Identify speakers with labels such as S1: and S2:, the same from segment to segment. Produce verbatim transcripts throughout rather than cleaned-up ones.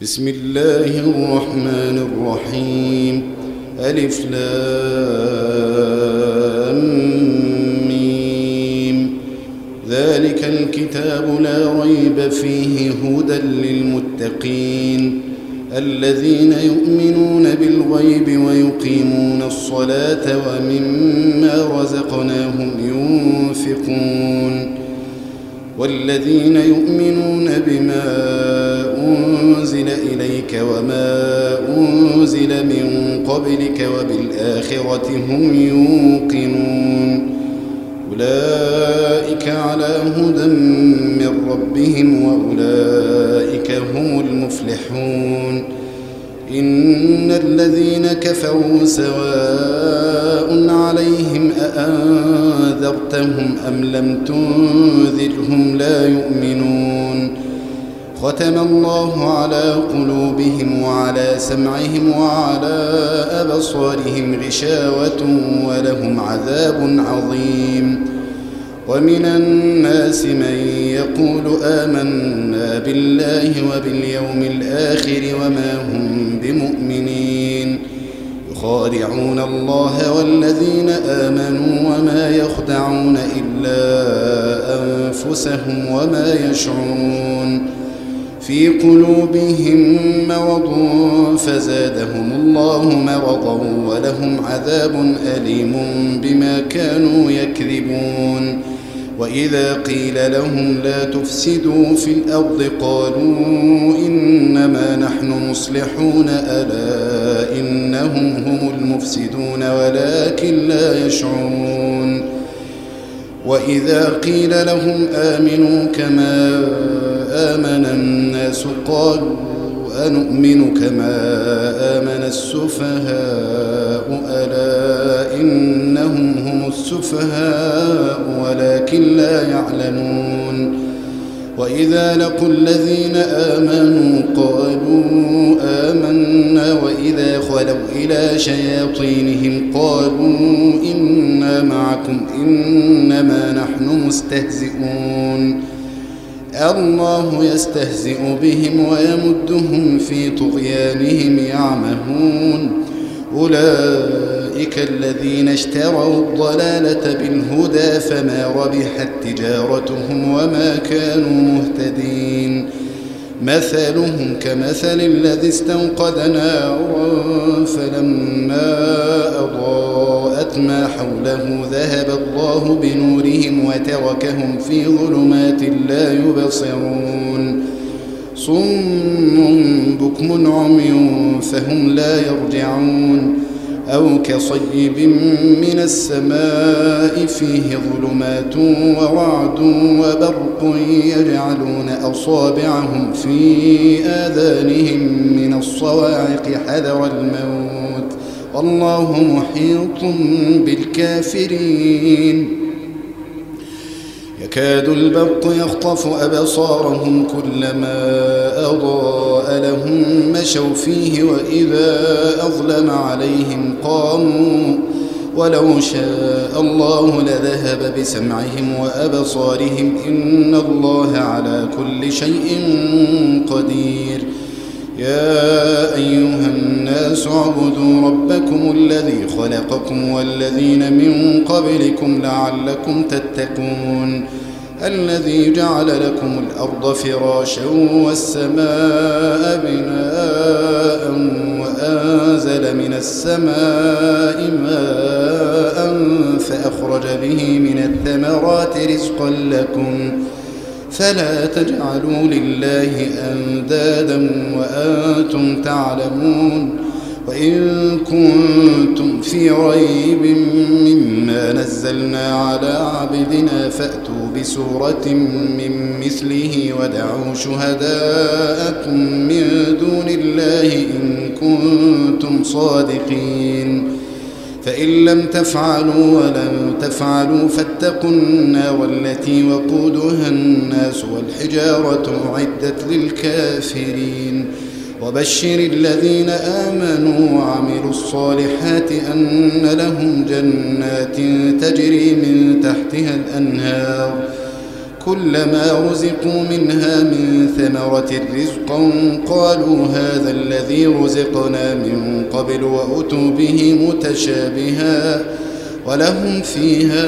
S1: بسم الله الرحمن الرحيم. ألف لام ميم. ذلك الكتاب لا ريب فيه هدى للمتقين الذين يؤمنون بالغيب ويقيمون الصلاة ومما رزقناهم ينفقون والذين يؤمنون بما أنزل إليك وما أنزل من قبلك وبالآخرة هم يوقنون أولئك على هدى من ربهم وأولئك هم المفلحون. إن الذين كفروا سواء عليهم أأنذرتهم أم لم تنذرهم لا يؤمنون. ختم الله على قلوبهم وعلى سمعهم وعلى أبصارهم غشاوة ولهم عذاب عظيم. ومن الناس من يقول آمنا بالله وباليوم الآخر وما هم بمؤمنين يخادعون الله والذين آمنوا وما يخدعون إلا أنفسهم وما يشعرون. في قلوبهم مرض فزادهم الله مرضا ولهم عذاب أليم بما كانوا يكذبون. وإذا قيل لهم لا تفسدوا في الأرض قالوا إنما نحن مصلحون ألا إنهم هم المفسدون ولكن لا يشعرون. وإذا قيل لهم آمنوا كما آمن الناس قالوا أنؤمن كما آمن السفهاء ألا إنهم هم السفهاء ولكن لا يعلمون. وإذا لقوا الذين آمنوا قالوا آمنا وإذا خلوا إلى شياطينهم قالوا إنا معكم إنما نحن مستهزئون. الله يستهزئ بهم ويمدهم في طغيانهم يعمهون. أولئك الذين اشتروا الضلالة بالهدى فما ربحت تجارتهم وما كانوا مهتدين. مثلهم كمثل الذي استوقد نارا فلما أضاءت ما حوله ذهب الله بنورهم وتركهم في ظلمات لا يبصرون. صم بكم عمي فهم لا يرجعون. أو كصيب من السماء فيه ظلمات ورعد وبرق يجعلون أصابعهم في آذانهم من الصواعق حذر الموت والله محيط بالكافرين. يكاد البرق يخطف أبصارهم كلما أضاء لهم مشوا فيه وإذا أظلم عليهم قاموا ولو شاء الله لذهب بسمعهم وأبصارهم إن الله على كل شيء قدير. يا أيها الناس اعبدوا ربكم الذي خلقكم والذين من قبلكم لعلكم تتقون. الذي جعل لكم الأرض فراشا والسماء بناء وأنزل من السماء ماء فأخرج به من الثمرات رزقا لكم فلا تجعلوا لله أندادا وأنتم تعلمون. وإن كنتم في ريب مما نزلنا على عبدنا فأتوا بسورة من مثله ودعوا شهداءكم من دون الله إن كنتم صادقين. فإن لم تفعلوا ولم تفعلوا فاتقوا النار التي وقودها الناس والحجارة أعدت للكافرين. وبشر الذين آمنوا وعملوا الصالحات أن لهم جنات تجري من تحتها الأنهار كلما رزقوا منها من ثمرة رزقا قالوا هذا الذي رزقنا من قبل وأتوا به متشابها ولهم فيها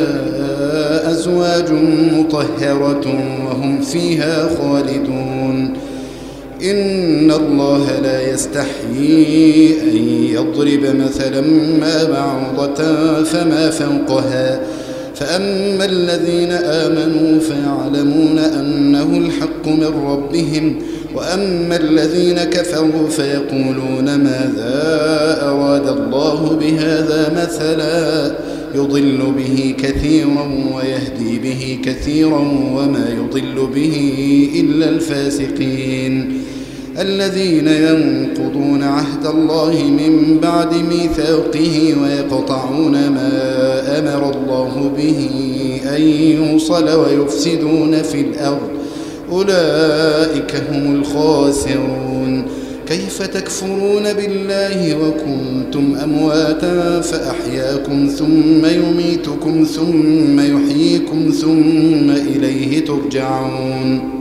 S1: أزواج مطهرة وهم فيها خالدون. إن الله لا يستحيي أن يضرب مثلا ما بعوضة فما فوقها فأما الذين آمنوا فيعلمون أنه الحق من ربهم وأما الذين كفروا فيقولون ماذا أراد الله بهذا مثلا يضل به كثيرا ويهدي به كثيرا وما يضل به إلا الفاسقين الذين ينقضون عهد الله من بعد ميثاقه ويقطعون ما أمر الله به أن يوصل ويفسدون في الأرض أولئك هم الخاسرون. كيف تكفرون بالله وكنتم أمواتا فأحياكم ثم يميتكم ثم يحييكم ثم إليه ترجعون.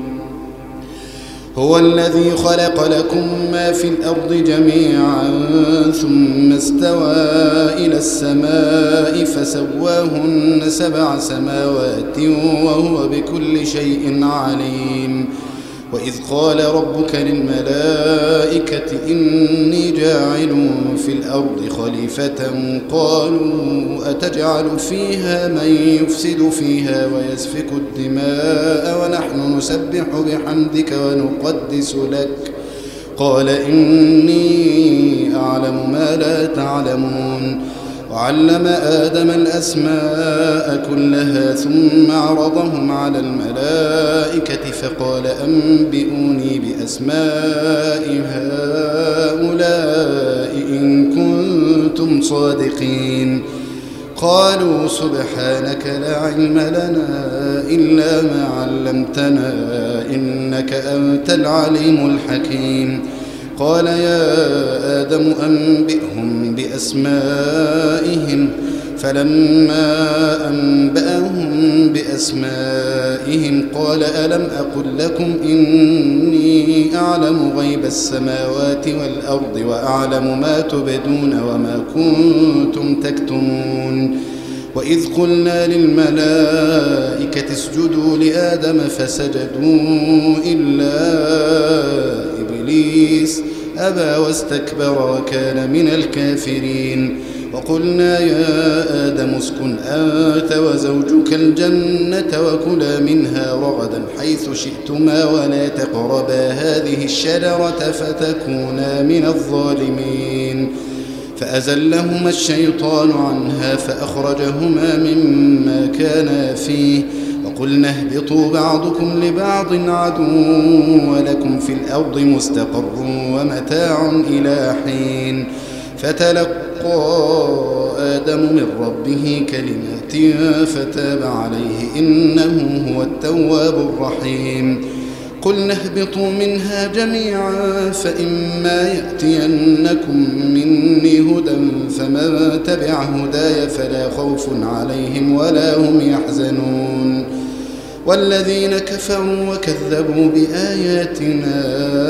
S1: هو الذي خلق لكم ما في الأرض جميعا ثم استوى إلى السماء فسواهن سبع سماوات وهو بكل شيء عليم. وإذ قال ربك للملائكة إني جاعل في الأرض خليفة قالوا أتجعل فيها من يفسد فيها ويسفك الدماء ونحن نسبح بحمدك ونقدس لك قال إني أعلم ما لا تعلمون. وعلم آدم الأسماء كلها ثم عرضهم على الملائكة فقال أنبئوني بأسماء هؤلاء إن كنتم صادقين. قالوا سبحانك لا علم لنا إلا ما علمتنا إنك أنت العليم الحكيم. قال يا آدم أنبئهم بأسمائهم فلما أنبأهم بأسمائهم قال ألم أقل لكم إني أعلم غيب السماوات والأرض وأعلم ما تبدون وما كنتم تكتمون. وإذ قلنا للملائكة اسجدوا لآدم فسجدوا إلا إبليس أبى واستكبر وكان من الكافرين. وقلنا يا آدم اسكن أنت وزوجك الجنة وكلا منها رغدا حيث شئتما ولا تقربا هذه الشجرة فتكونا من الظالمين. فأزلهما الشيطان عنها فأخرجهما مما كانا فيه وقلنا اهبطوا بعضكم لبعض عدو ولكم في الأرض مستقر ومتاع إلى حين. فتلقى آدم من ربه كلمات فتاب عليه إنه هو التواب الرحيم. قلنا اهبطوا منها جميعا فإما يأتينكم مني هدى فمن تبع هداي فلا خوف عليهم ولا هم يحزنون. والذين كفروا وكذبوا بآياتنا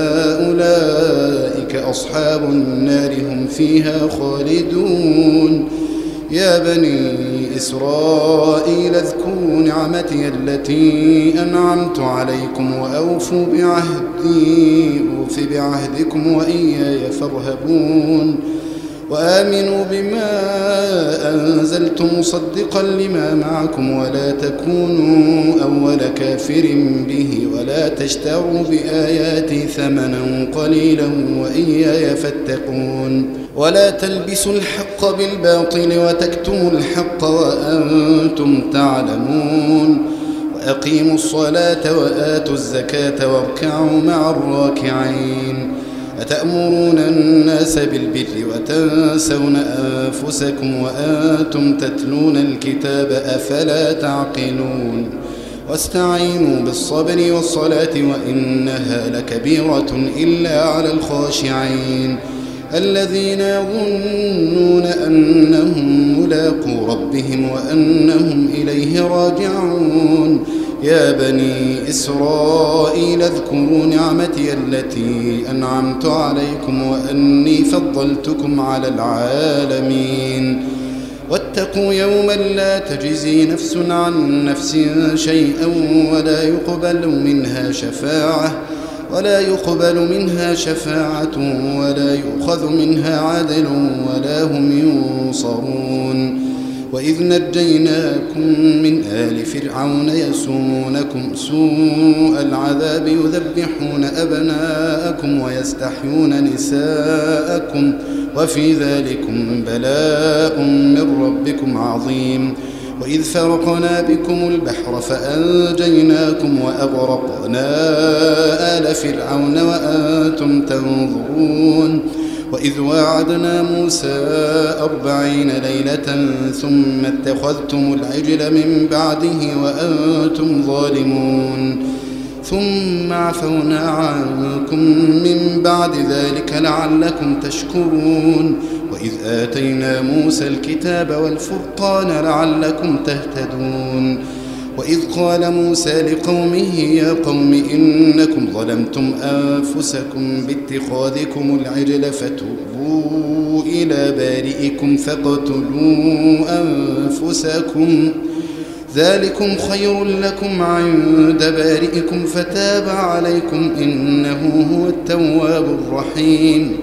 S1: أولئك أصحاب النار هم فيها خالدون. يا بني إسرائيل اذكروا نعمتي التي أنعمت عليكم وأوفوا بعهدي أوف بعهدكم وإياي فارهبون. وآمنوا بما أنزلت مصدقا لما معكم ولا تكونوا أول كافر به ولا تشتروا بآياتي ثمنا قليلا وإياي فاتقون. ولا تلبسوا الحق بالباطل وتكتموا الحق وأنتم تعلمون. وأقيموا الصلاة وآتوا الزكاة واركعوا مع الراكعين. أتأمرون الناس بالبر وتنسون أنفسكم وأنتم تتلون الكتاب أفلا تعقلون. واستعينوا بالصبر والصلاة وإنها لكبيرة إلا على الخاشعين الذين يظنون أنهم ملاقو ربهم وأنهم إليه راجعون. يا بني إسرائيل اذكروا نعمتي التي أنعمت عليكم وأني فضلتكم على العالمين واتقوا يوما لا تجزي نفس عن نفس شيئا ولا يقبل منها شفاعة ولا يقبل منها شفاعة ولا يؤخذ منها عدل ولا هم ينصرون وإذ نجيناكم من آل فرعون يسومونكم سوء العذاب يذبحون أبناءكم ويستحيون نساءكم وفي ذلكم بلاء من ربكم عظيم وإذ فرقنا بكم البحر فأنجيناكم وأغرقنا آل فرعون وأنتم تنظرون وإذ واعدنا موسى أربعين ليلة ثم اتخذتم العجل من بعده وأنتم ظالمون ثم عفونا عنكم من بعد ذلك لعلكم تشكرون وإذ آتينا موسى الكتاب والفرقان لعلكم تهتدون وإذ قال موسى لقومه يا قوم إنكم ظلمتم أنفسكم باتخاذكم العجل فتوبوا إلى بارئكم فاقتلوا أنفسكم ذلكم خير لكم عند بارئكم فتاب عليكم إنه هو التواب الرحيم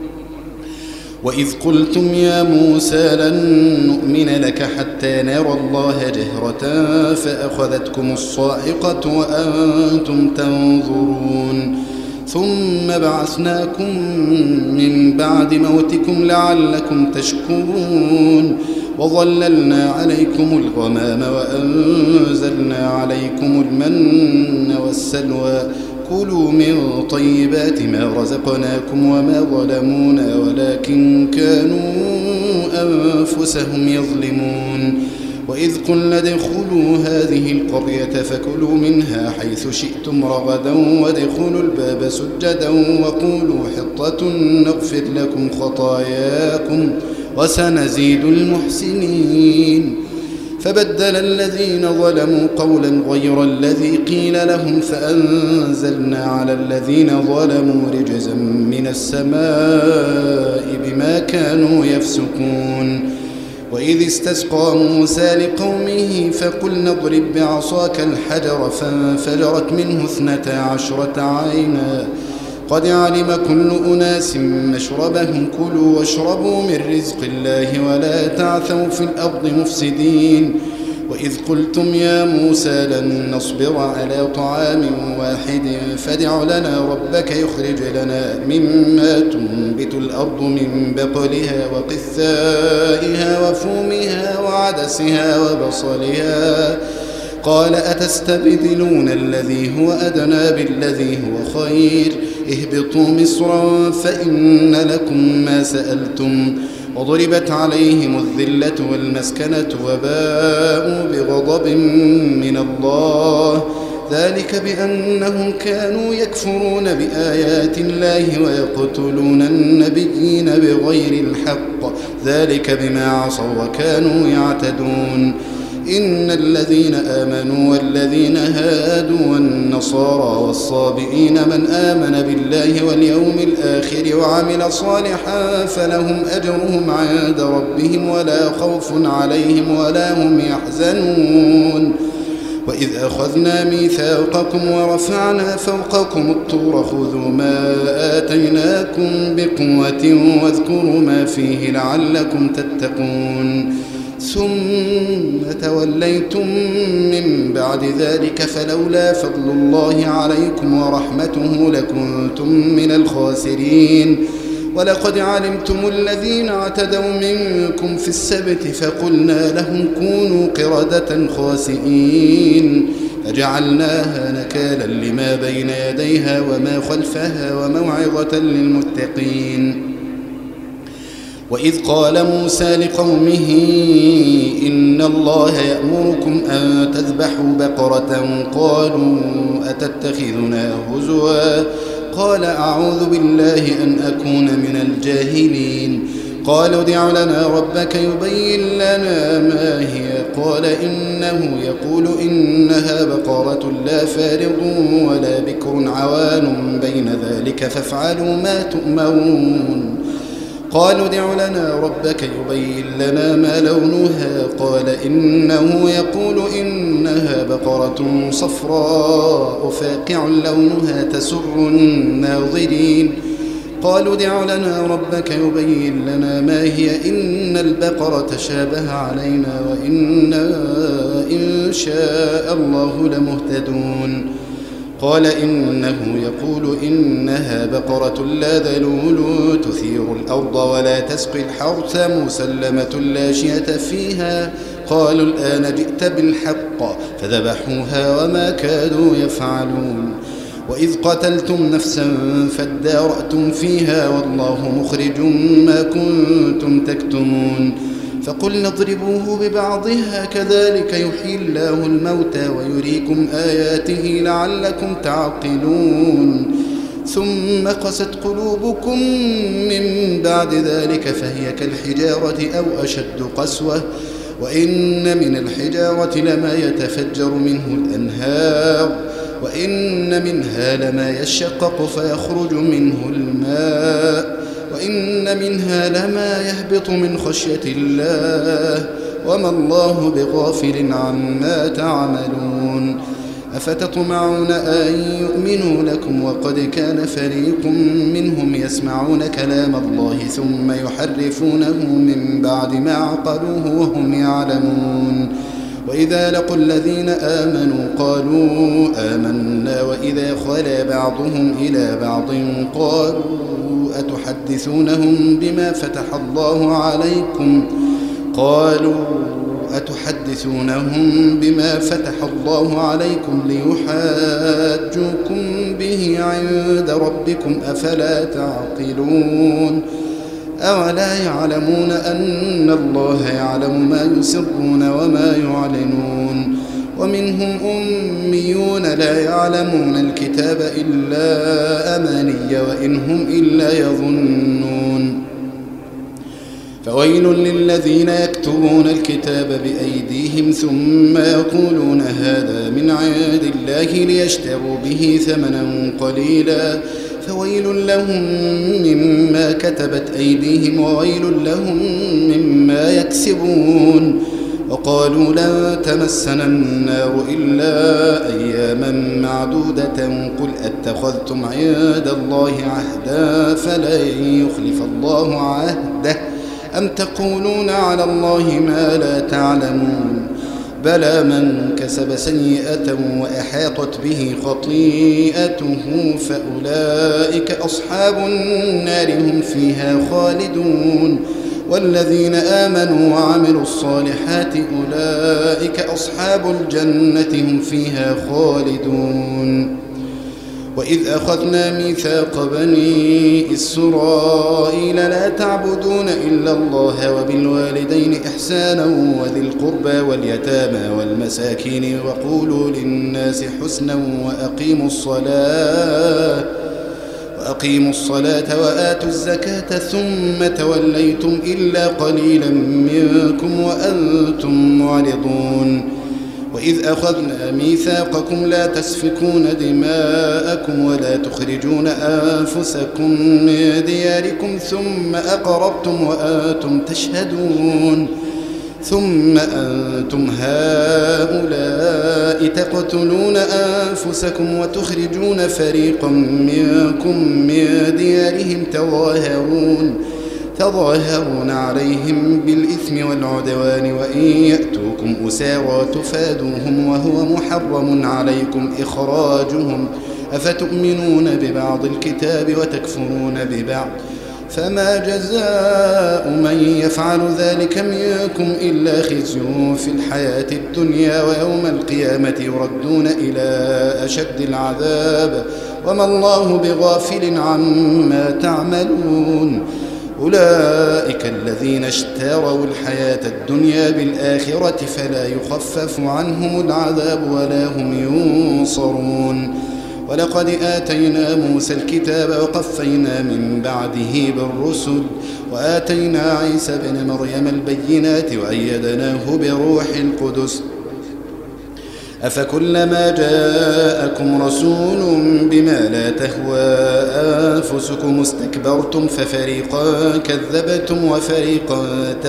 S1: وإذ قلتم يا موسى لن نؤمن لك حتى نرى الله جهرة فأخذتكم الصاعقة وأنتم تنظرون ثم بعثناكم من بعد موتكم لعلكم تشكرون وظللنا عليكم الغمام وأنزلنا عليكم المن والسلوى كلوا من طيبات ما رزقناكم وما ظلمونا ولكن كانوا أنفسهم يظلمون وإذ قلنا ادخلوا هذه القرية فكلوا منها حيث شئتم رغدا وادخلوا الباب سجدا وقولوا حطة نغفر لكم خطاياكم وسنزيد المحسنين فبدل الذين ظلموا قولا غير الذي قيل لهم فأنزلنا على الذين ظلموا رجزا من السماء بما كانوا يفسقون وإذ استسقى موسى لقومه فقلنا اضرب بعصاك الحجر فانفجرت منه اثنتا عشرة عينا قد علم كل أناس مشربهم كلوا واشربوا من رزق الله ولا تعثوا في الأرض مفسدين وإذ قلتم يا موسى لن نصبر على طعام واحد فادع لنا ربك يخرج لنا مما تنبت الأرض من بقلها وقثائها وفومها وعدسها وبصلها قال أتستبدلون الذي هو أدنى بالذي هو خير اهبطوا مصرا فإن لكم ما سألتم وضربت عليهم الذلة والمسكنة وباءوا بغضب من الله ذلك بأنهم كانوا يكفرون بآيات الله ويقتلون النبيين بغير الحق ذلك بما عصوا وكانوا يعتدون إن الذين آمنوا والذين هادوا والنصارى والصابئين من آمن بالله واليوم الآخر وعمل صالحا فلهم أجرهم عند ربهم ولا خوف عليهم ولا هم يحزنون وإذ أخذنا ميثاقكم ورفعنا فوقكم الطور خذوا ما آتيناكم بقوة واذكروا ما فيه لعلكم تتقون ثم توليتم من بعد ذلك فلولا فضل الله عليكم ورحمته لكنتم من الخاسرين ولقد علمتم الذين اعتدوا منكم في السبت فقلنا لهم كونوا قردة خاسئين فجعلناها نكالا لما بين يديها وما خلفها وموعظة للمتقين وإذ قال موسى لقومه إن الله يأمركم أن تذبحوا بقرة قالوا أتتخذنا هزوا قال أعوذ بالله أن أكون من الجاهلين قالوا ادع لنا ربك يبين لنا ما هي قال إنه يقول إنها بقرة لا فارض ولا بكر عوان بين ذلك فافعلوا ما تؤمرون قالوا ادع لنا ربك يبين لنا ما لونها قال إنه يقول إنها بقرة صفراء فاقع لونها تسر الناظرين قالوا ادع لنا ربك يبين لنا ما هي إن البقرة شابه علينا وإنا إن شاء الله لمهتدون قال إنه يقول إنها بقرة لا ذلول تثير الأرض ولا تسقي الحرث مسلمة لا شية فيها قالوا الآن جئت بالحق فذبحوها وما كادوا يفعلون وإذ قتلتم نفسا فادارأتم فيها والله مخرج ما كنتم تكتمون فقلنا اضربوه ببعضها كذلك يحيي الله الموتى ويريكم آياته لعلكم تعقلون ثم قست قلوبكم من بعد ذلك فهي كالحجارة أو أشد قسوة وإن من الحجارة لما يتفجر منه الأنهار وإن منها لما يشقق فيخرج منه الماء وإن منها لما يهبط من خشية الله وما الله بغافل عما تعملون أفتطمعون أن يؤمنوا لكم وقد كان فريق منهم يسمعون كلام الله ثم يحرفونه من بعد ما عقلوه وهم يعلمون وإذا لقوا الذين آمنوا قالوا آمنا وإذا خلا بعضهم إلى بعض قالوا أتحدثونهم بما فتح الله عليكم قالوا أتحدثونهم بما فتح الله عليكم ليحاجوكم به عند ربكم أفلا تعقلون أولا يعلمون أن الله يعلم ما يسرون وما يعلنون ومنهم أميون لا يعلمون الكتاب إلا أماني وإن هم إلا يظنون فويل للذين يكتبون الكتاب بأيديهم ثم يقولون هذا من عند الله ليشتروا به ثمنا قليلا فويل لهم مما كتبت أيديهم وويل لهم مما يكسبون وقالوا لن تمسنا النار إلا أياما معدودة قل أتخذتم عند الله عهدا فلن يخلف الله عهده أم تقولون على الله ما لا تعلمون بلى من كسب سيئة وأحاطت به خطيئته فأولئك أصحاب النار هم فيها خالدون والذين آمنوا وعملوا الصالحات أولئك أصحاب الجنة هم فيها خالدون وإذ أخذنا ميثاق بني إسرائيل لا تعبدون إلا الله وبالوالدين إحسانا وذي القربى واليتامى والمساكين وقولوا للناس حسنا وأقيموا الصلاة وأقيموا الصلاة وآتوا الزكاة ثم توليتم إلا قليلا منكم وأنتم معرضون وإذ أخذنا ميثاقكم لا تسفكون دماءكم ولا تخرجون أنفسكم من دياركم ثم أقررتم وأنتم تشهدون ثم أنتم هؤلاء تقتلون أنفسكم وتخرجون فريقا منكم من ديارهم تظاهرون تظاهرون عليهم بالإثم والعدوان وإن يأتوكم أسارى تفادوهم وهو محرم عليكم إخراجهم أفتؤمنون ببعض الكتاب وتكفرون ببعض فما جزاء من يفعل ذلك منكم إلا خزي في الحياة الدنيا ويوم القيامة يردون إلى أشد العذاب وما الله بغافل عما تعملون أولئك الذين اشتروا الحياة الدنيا بالآخرة فلا يخفف عنهم العذاب ولا هم ينصرون ولقد آتينا موسى الكتاب وقفينا من بعده بالرسل وآتينا عيسى بن مريم البينات وأيدناه بروح القدس أفكلما جاءكم رسول بما لا تهوى أنفسكم استكبرتم ففريقا كذبتم وفريقا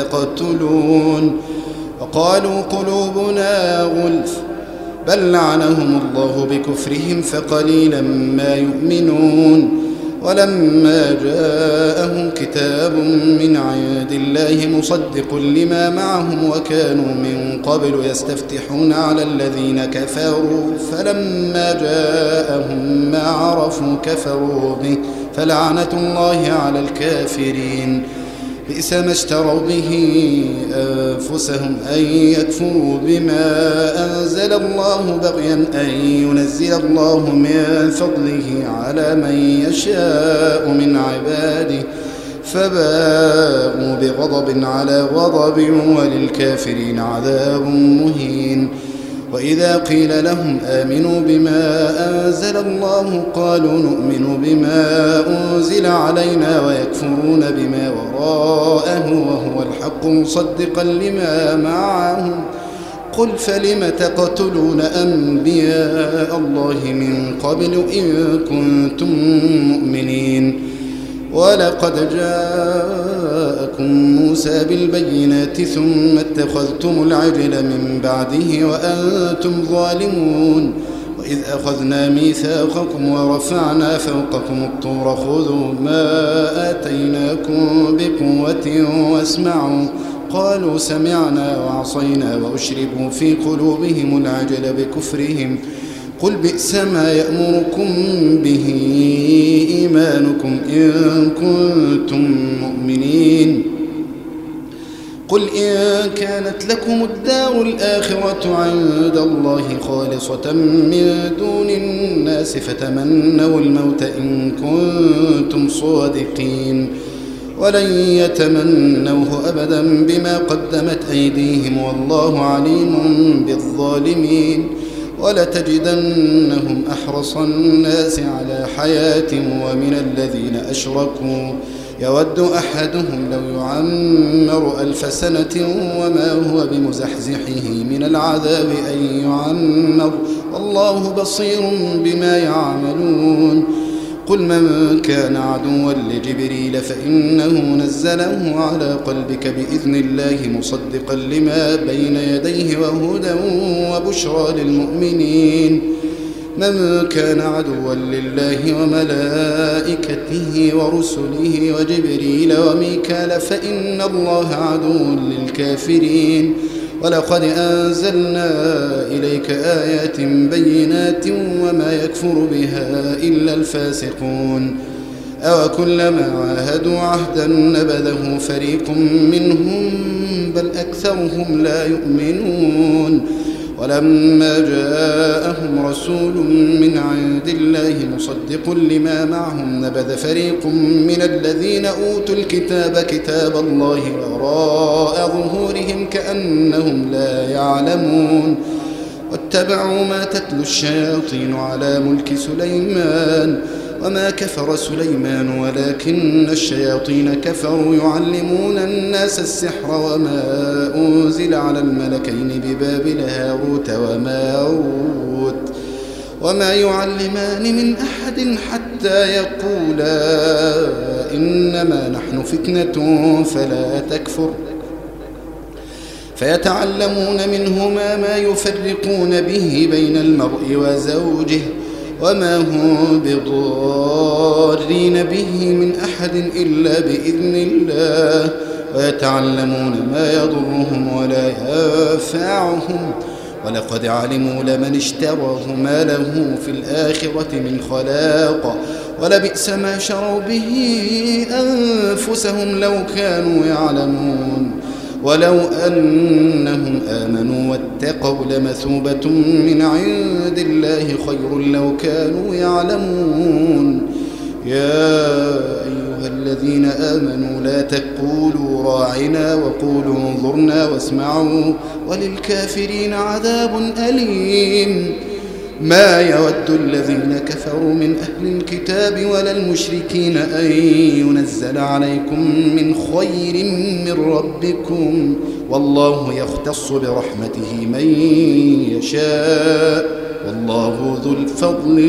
S1: تقتلون وقالوا قلوبنا غلف بل لعنهم الله بكفرهم فقليلا ما يؤمنون ولما جاءهم كتاب من عند الله مصدق لما معهم وكانوا من قبل يستفتحون على الذين كفروا فلما جاءهم ما عرفوا كفروا به فلعنة الله على الكافرين بئس ما اشتروا به أنفسهم أن يكفروا بما أنزل الله بغيا أن ينزل الله من فضله على من يشاء من عباده فباءوا بغضب على غضب وللكافرين عذاب مهين وإذا قيل لهم آمنوا بما أنزل الله قالوا نؤمن بما أنزل علينا ويكفرون بما وراءه وهو الحق مصدقا لما معهم قل فلم تقتلون أنبياء الله من قبل إن كنتم مؤمنين ولقد جاءكم موسى بالبينات ثم اتخذتم العجل من بعده وأنتم ظالمون وإذ أخذنا ميثاقكم ورفعنا فوقكم الطور خذوا ما آتيناكم بقوة واسمعوا قالوا سمعنا وعصينا وأشربوا في قلوبهم العجل بكفرهم قل بئس ما يأمركم به إيمانكم إن كنتم مؤمنين قل إن كانت لكم الدار الآخرة عند الله خالصة من دون الناس فتمنوا الموت إن كنتم صادقين ولن يتمنوه أبدا بما قدمت أيديهم والله عليم بالظالمين ولتجدنهم أحرص الناس على حياة ومن الذين أشركوا يود أحدهم لو يعمر ألف سنة وما هو بمزحزحه من العذاب أن يعمر والله بصير بما يعملون قل من كان عدوا لجبريل فإنه نزله على قلبك بإذن الله مصدقا لما بين يديه وهدى وبشرى للمؤمنين من كان عدوا لله وملائكته ورسله وجبريل وميكال فإن الله عدو للكافرين ولقد أنزلنا إليك آيات بينات وما يكفر بها إلا الفاسقون أو كلما عاهدوا عهدا نبذه فريق منهم بل أكثرهم لا يؤمنون ولما جاءهم رسول من عند الله مصدق لما معهم نبذ فريق من الذين أوتوا الكتاب كتاب الله وراء ظهورهم كأنهم لا يعلمون واتبعوا ما تتلو الشياطين على ملك سليمان وما كفر سليمان ولكن الشياطين كفروا يعلمون الناس السحر وما أنزل على الملكين ببابل هاروت وماروت وما يعلمان من أحد حتى يقولا إنما نحن فتنة فلا تكفر فيتعلمون منهما ما يفرقون به بين المرء وزوجه وما هم بضارين به من أحد إلا بإذن الله ويتعلمون ما يضرهم ولا ينفعهم ولقد علموا لمن اشتراه ما له في الآخرة من خلاق ولبئس ما شروا به أنفسهم لو كانوا يعلمون ولو أنهم آمنوا واتقوا لمثوبة من عند الله خير لو كانوا يعلمون يا أيها الذين آمنوا لا تقولوا راعنا وقولوا انظرنا واسمعوا وللكافرين عذاب أليم ما يود الذين كفروا من أهل الكتاب ولا المشركين أن ينزل عليكم من خير من ربكم، والله يختص برحمته من يشاء، والله ذو الفضل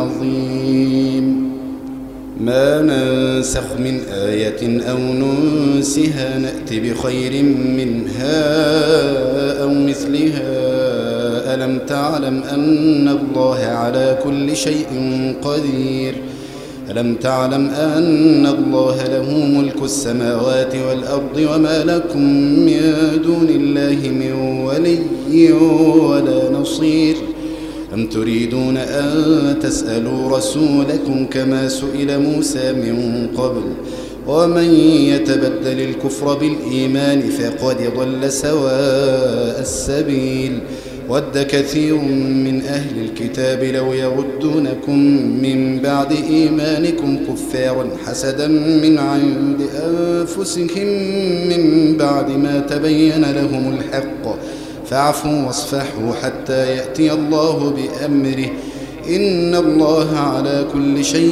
S1: العظيم. ما ننسخ من آية أو ننسها نأت بخير منها أو مثلها. ألم تعلم أن الله على كل شيء قدير؟ ألم تعلم أن الله له ملك السماوات والأرض وما لكم من دون الله من ولي ولا نصير؟ أم تريدون أن تسألوا رسولكم كما سئل موسى من قبل؟ ومن يتبدل الكفر بالإيمان فقد ضل سواء السبيل. ود كثير من أهل الكتاب لو يردونكم من بعد إيمانكم كفارا حسدا من عند أنفسهم من بعد ما تبين لهم الحق، فاعفوا واصفحوا حتى يأتي الله بأمره، إن الله على كل شيء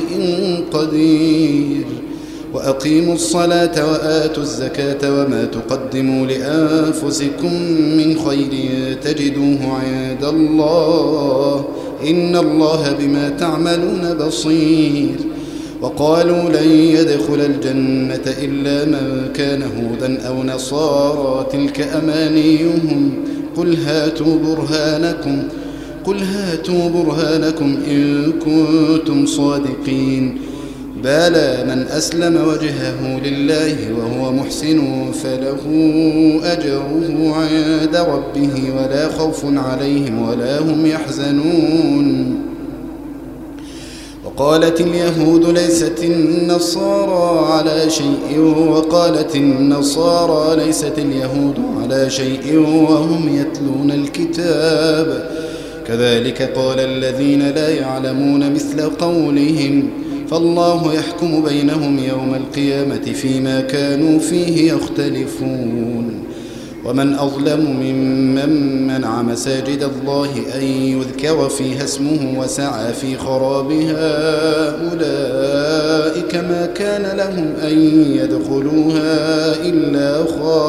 S1: قدير. وأقيموا الصلاة وآتوا الزكاة وما تقدموا لأنفسكم من خير تجدوه عند الله، إن الله بما تعملون بصير. وقالوا لن يدخل الجنة إلا من كان هودا أو نصارى، تلك أمانيهم، قل هاتوا برهانكم قل هاتوا برهانكم إن كنتم صادقين. بلى من أسلم وجهه لله وهو محسن فله أجره عند ربه ولا خوف عليهم ولا هم يحزنون. وقالت اليهود ليست النصارى على شيء وقالت النصارى ليست اليهود على شيء وهم يتلون الكتاب، كذلك قال الذين لا يعلمون مثل قولهم، فالله يحكم بينهم يوم القيامة فيما كانوا فيه يختلفون. ومن أظلم ممن منع مساجد الله أن يذكر فيها اسمه وسعى في خرابها، أولئك ما كان لهم أن يدخلوها إلا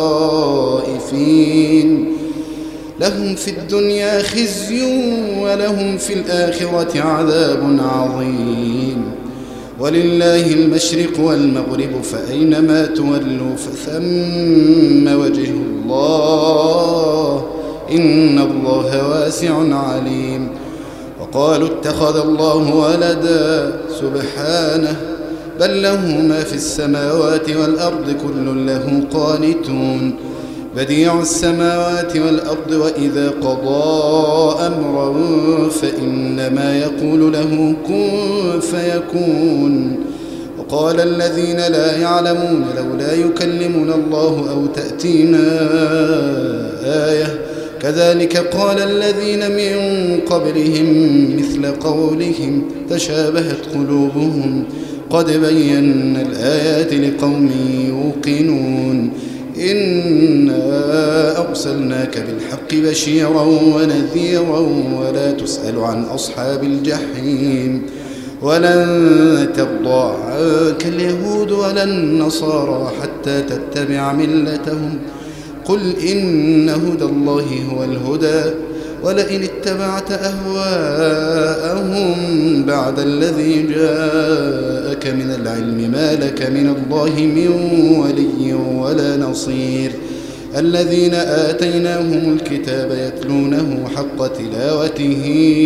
S1: خائفين، لهم في الدنيا خزي ولهم في الآخرة عذاب عظيم. ولله المشرق والمغرب فأينما تولوا فثم وجه الله، إن الله واسع عليم. وقالوا اتخذ الله ولدا، سبحانه، بل له ما في السماوات والأرض كل له قانتون، بديع السماوات والأرض، وإذا قضى أمرا فإنما يقول له كن فيكون. وقال الذين لا يعلمون لولا يكلمنا الله أو تأتينا آية، كذلك قال الذين من قبلهم مثل قولهم تشابهت قلوبهم، قد بينا الآيات لقوم يوقنون. إنا أرسلناك بالحق بشيرا ونذيرا ولا تسأل عن أصحاب الجحيم. ولن ترضى عنك اليهود ولا النصارى حتى تتبع ملتهم، قل إن هدى الله هو الهدى، ولئن اتبعت أهواءهم بعد الذي جاءك من العلم ما لك من الله من ولي ولا نصير. الذين آتيناهم الكتاب يتلونه حق تلاوته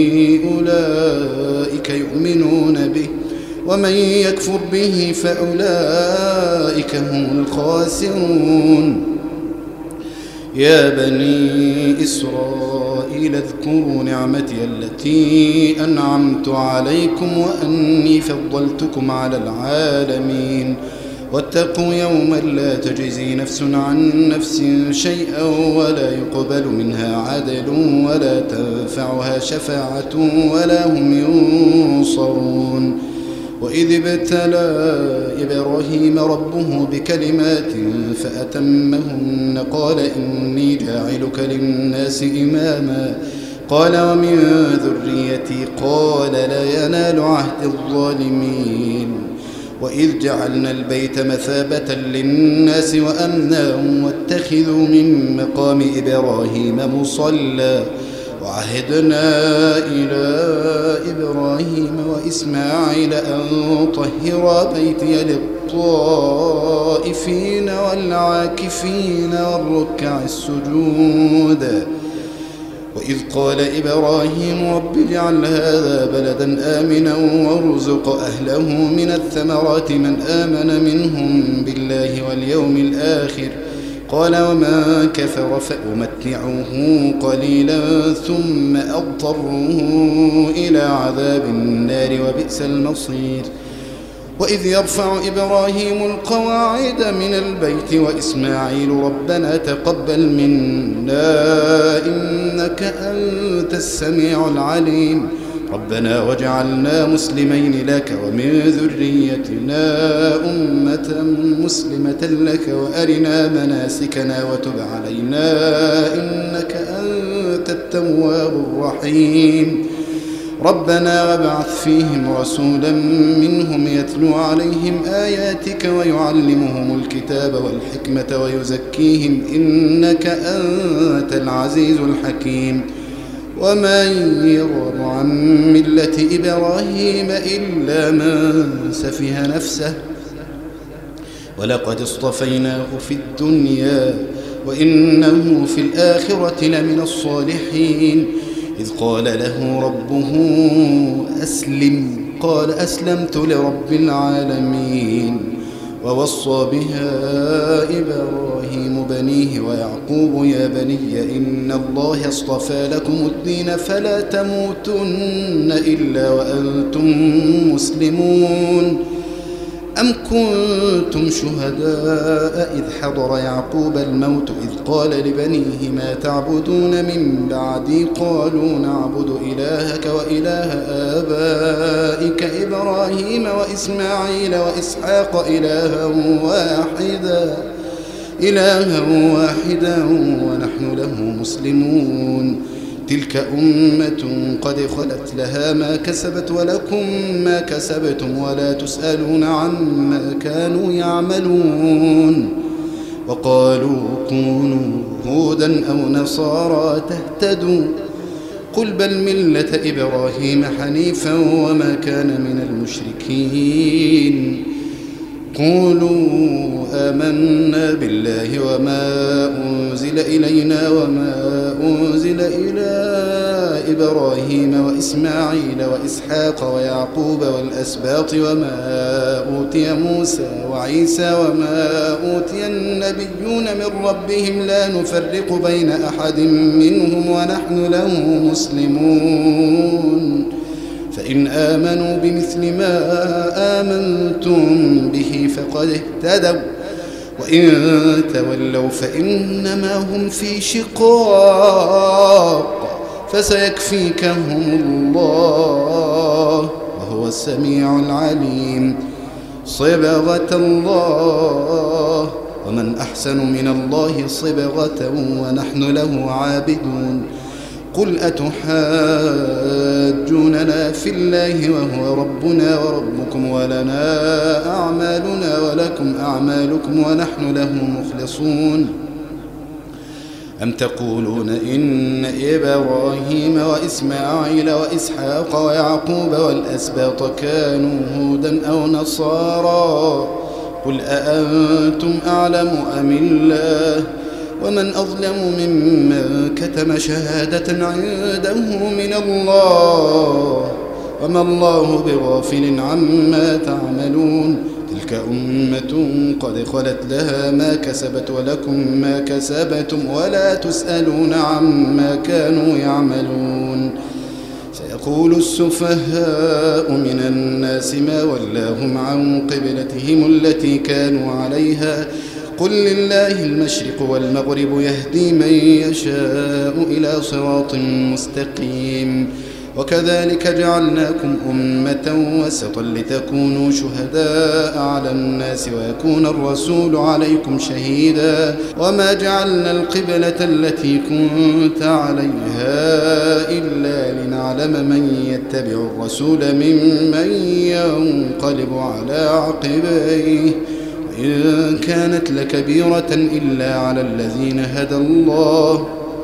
S1: أولئك يؤمنون به، ومن يكفر به فأولئك هم الخاسرون. يا بني إسرائيل اذكروا نعمتي التي أنعمت عليكم وأني فضلتكم على العالمين. واتقوا يوما لا تجزي نفس عن نفس شيئا ولا يقبل منها عدل ولا تنفعها شفاعة ولا هم ينصرون. وإذ ابتلى إبراهيم ربه بكلمات فأتمهن، قال إني جاعلك للناس إماما، قال ومن ذريتي قال لا ينال عهد الظالمين وإذ جعلنا البيت مثابة للناس وأمنا واتخذوا من مقام إبراهيم مصلى وعهدنا إلى إبراهيم وإسماعيل أن طهرا بيتي للطائفين والعاكفين والركع السجود وإذ قال إبراهيم رب اجعل هذا بلدا آمنا وارزق أهله من الثمرات من آمن منهم بالله واليوم الآخر قال ومن كفر فأمتعه قليلا ثم أضطره إلى عذاب النار وبئس المصير وإذ يرفع إبراهيم القواعد من البيت وإسماعيل ربنا تقبل منا إنك أنت السميع العليم ربنا واجعلنا مسلمين لك ومن ذريتنا أمة مسلمة لك وأرنا مناسكنا وتب علينا إنك أنت التواب الرحيم ربنا وابعث فيهم رسولا منهم يتلو عليهم آياتك ويعلمهم الكتاب والحكمة ويزكيهم إنك أنت العزيز الحكيم ومن يرغب عن ملة إبراهيم إلا من سفه نفسه ولقد اصطفيناه في الدنيا وإنه في الآخرة لمن الصالحين إذ قال له ربه أسلم قال أسلمت لرب العالمين ووصى بها إبراهيم بنيه ويعقوب يا بني إن الله اصطفى لكم الدين فلا تموتن إلا وأنتم مسلمون أم كنتم شهداء إذ حضر يعقوب الموت إذ قال لبنيه ما تعبدون من بعدي قالوا نعبد إلهك وإله آبائك إبراهيم وإسماعيل وإسحاق إلها واحدا إلها واحدا ونحن له مسلمون تلك أمة قد خلت لها ما كسبت ولكم ما كسبتم ولا تسألون عما كانوا يعملون وقالوا كونوا هودا أو نصارى تهتدوا قل بل ملة إبراهيم حنيفا وما كان من المشركين قولوا آمنا بالله وما أنزل إلينا وما أنزل إلى إبراهيم وإسماعيل وإسحاق ويعقوب والأسباط وما أوتي موسى وعيسى وما أوتي النبيون من ربهم لا نفرق بين أحد منهم ونحن له مسلمون فإن آمنوا بمثل ما آمنتم به فقد اهتدوا وإن تولوا فإنما هم في شقاق فسيكفيكهم الله وهو السميع العليم صبغة الله ومن أحسن من الله صبغة ونحن له عابدون قل أتحاجوننا في الله وهو ربنا وربكم ولنا أعمالنا ولكم أعمالكم ونحن له مخلصون أم تقولون إن إبراهيم وإسماعيل وإسحاق ويعقوب والأسباط كانوا هودا أو نصارى قل أأنتم أعلم أم الله ومن أظلم ممن كتم شهادة عنده من الله وما الله بغافل عما تعملون تلك أمة قد خلت لها ما كسبت ولكم ما كسبتم ولا تسألون عما كانوا يعملون سيقول السفهاء من الناس ما ولاهم عن قبلتهم التي كانوا عليها قل لله المشرق والمغرب يهدي من يشاء إلى صراط مستقيم وكذلك جعلناكم أمة وسطا لتكونوا شهداء على الناس ويكون الرسول عليكم شهيدا وما جعلنا القبلة التي كنت عليها إلا لنعلم من يتبع الرسول ممن ينقلب على عقبيه وإن كانت لكبيرة إلا على الذين هدى الله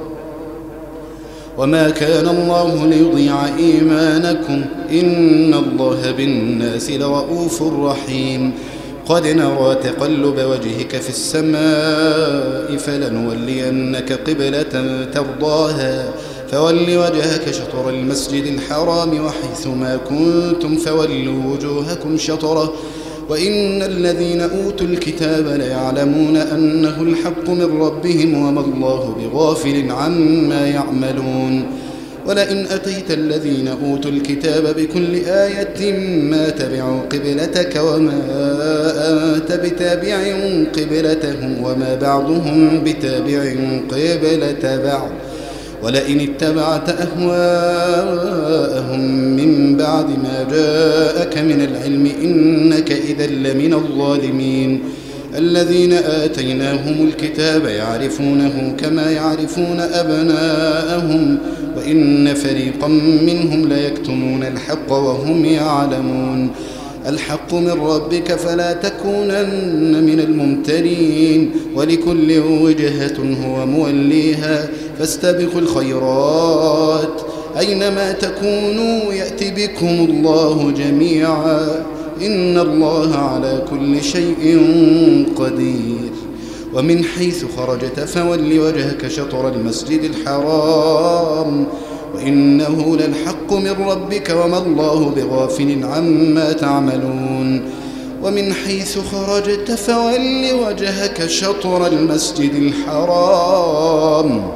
S1: وما كان الله ليضيع إيمانكم إن الله بالناس لرؤوف رحيم قد نرى تقلب وجهك في السماء فلنولينك قبلة ترضاها فول وجهك شطر المسجد الحرام وحيث ما كنتم فولوا وجوهكم شطره وإن الذين أوتوا الكتاب ليعلمون أنه الحق من ربهم وما الله بغافل عما يعملون ولئن أتيت الذين أوتوا الكتاب بكل آية ما تبعوا قبلتك وما أنت بتابع قبلتهم وما بعضهم بتابع قبلة بعض ولئن اتبعت أهواءهم من بعد ما جاءك من العلم إنك إذا لمن الظالمين الذين آتيناهم الكتاب يعرفونه كما يعرفون أبناءهم وإن فريقا منهم ليكتمون الحق وهم يعلمون الحق من ربك فلا تكونن من الممترين ولكل وجهة هو موليها فاستبقوا الخيرات أينما تكونوا يأتي بكم الله جميعا إن الله على كل شيء قدير ومن حيث خرجت فول وجهك شطر المسجد الحرام وإنه للحق من ربك وما الله بغافل عما تعملون ومن حيث خرجت فول وجهك شطر المسجد الحرام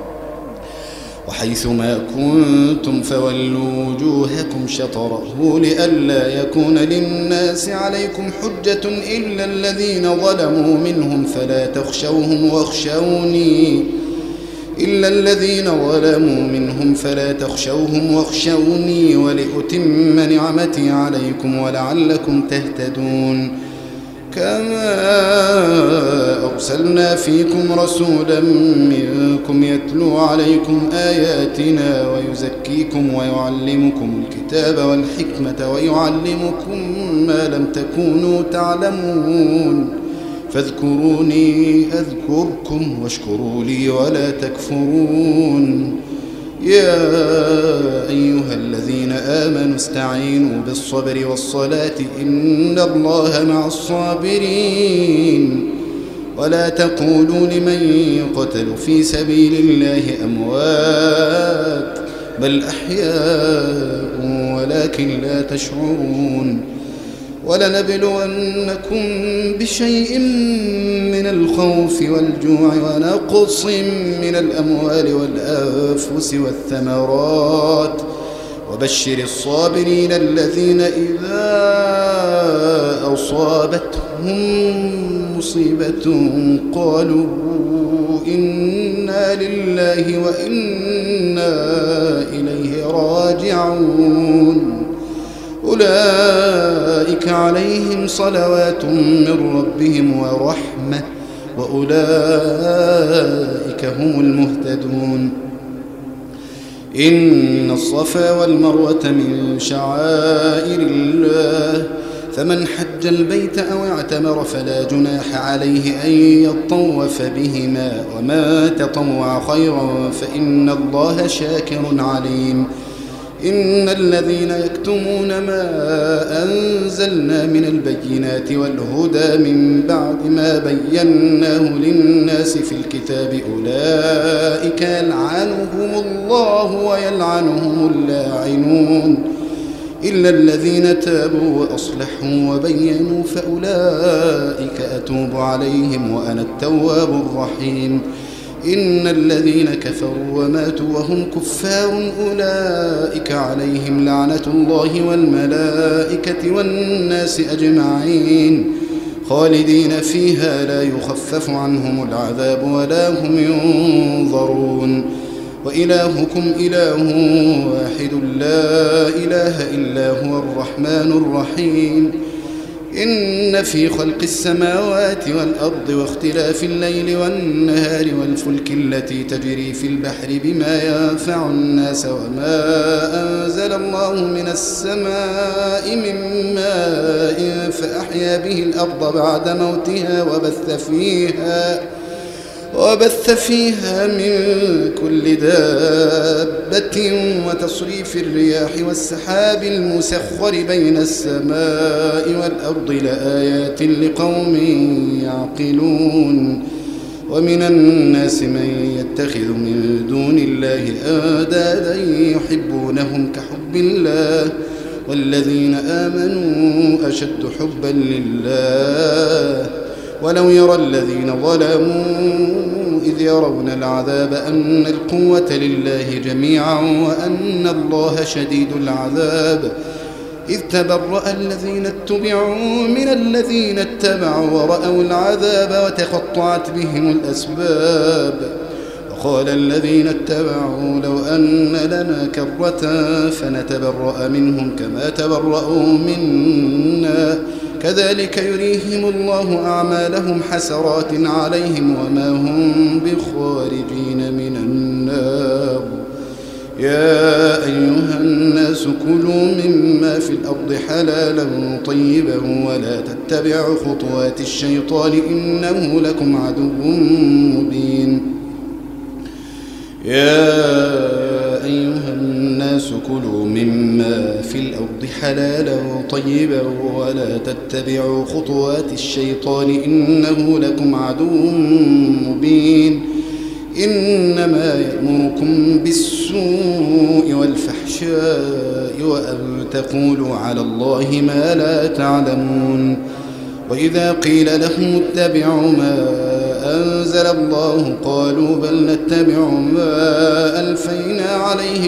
S1: وحيث ما كنتم فولوا وجوهكم شطره لئلا يكون للناس عليكم حجة إلا الذين ظلموا منهم فلا تخشوهم واخشوني إلا الذين ظلموا منهم فلا تخشوهم واخشوني ولأتم نعمتي عليكم ولعلكم تهتدون كما أرسلنا فيكم رسولا منكم يتلو عليكم آياتنا ويزكيكم ويعلمكم الكتاب والحكمة ويعلمكم ما لم تكونوا تعلمون فاذكروني أذكركم واشكروا لي ولا تكفرون يا أيها الذين آمنوا استعينوا بالصبر والصلاة إن الله مع الصابرين ولا تقولوا لمن يقتل في سبيل الله أموات بل أحياء ولكن لا تشعرون ولنبلونكم بشيء من الخوف والجوع ونقص من الأموال والأنفس والثمرات وبشر الصابرين الذين إذا أصابتهم مصيبة قالوا إنا لله وإنا إليه راجعون أولئك عليهم صلوات من ربهم ورحمة وأولئك هم المهتدون إن الصفا والمروة من شعائر الله فمن حج البيت أو اعتمر فلا جناح عليه أن يطوف بهما وما تطوع خيرا فإن الله شاكر عليم إن الذين يكتمون ما أنزلنا من البينات والهدى من بعد ما بيناه للناس في الكتاب أولئك يلعنهم الله ويلعنهم اللاعنون إلا الذين تابوا وأصلحوا وبينوا فأولئك أتوب عليهم وأنا التواب الرحيم إن الذين كفروا وماتوا وهم كفار أولئك عليهم لعنة الله والملائكة والناس أجمعين خالدين فيها لا يخفف عنهم العذاب ولا هم ينظرون وإلهكم إله واحد لا إله إلا هو الرحمن الرحيم. إن في خلق السماوات والأرض واختلاف الليل والنهار والفلك التي تجري في البحر بما ينفع الناس وما أنزل الله من السماء من ماء فأحيا به الأرض بعد موتها وبث فيها وبث فيها من كل دابة وتصريف الرياح والسحاب المسخر بين السماء والأرض لآيات لقوم يعقلون. ومن الناس من يتخذ من دون الله أندادا يحبونهم كحب الله والذين آمنوا أشد حبا لله. ولو يرى الذين ظلموا إذ يرون العذاب أن القوة لله جميعا وأن الله شديد العذاب إذ تبرأ الذين اتبعوا من الذين اتبعوا ورأوا العذاب وتقطعت بهم الأسباب. وقال الذين اتبعوا لو أن لنا كرة فنتبرأ منهم كما تبرأوا منا كذلك يريهم الله أعمالهم حسرات عليهم وما هم بخارجين من النار. يا أيها الناس كلوا مما في الأرض حلالا طيبا ولا تتبعوا خطوات الشيطان إنه لكم عدو مبين. يا أيها الناس كلوا مما في الأرض حلالا طيبا ولا تتبعوا خطوات الشيطان إنه لكم عدو مبين. إنما يأمركم بالسوء والفحشاء وأن تقولوا على الله ما لا تعلمون. وإذا قيل لهم اتبعوا ما أنزل الله قالوا بل نتبع ما ألفينا عليه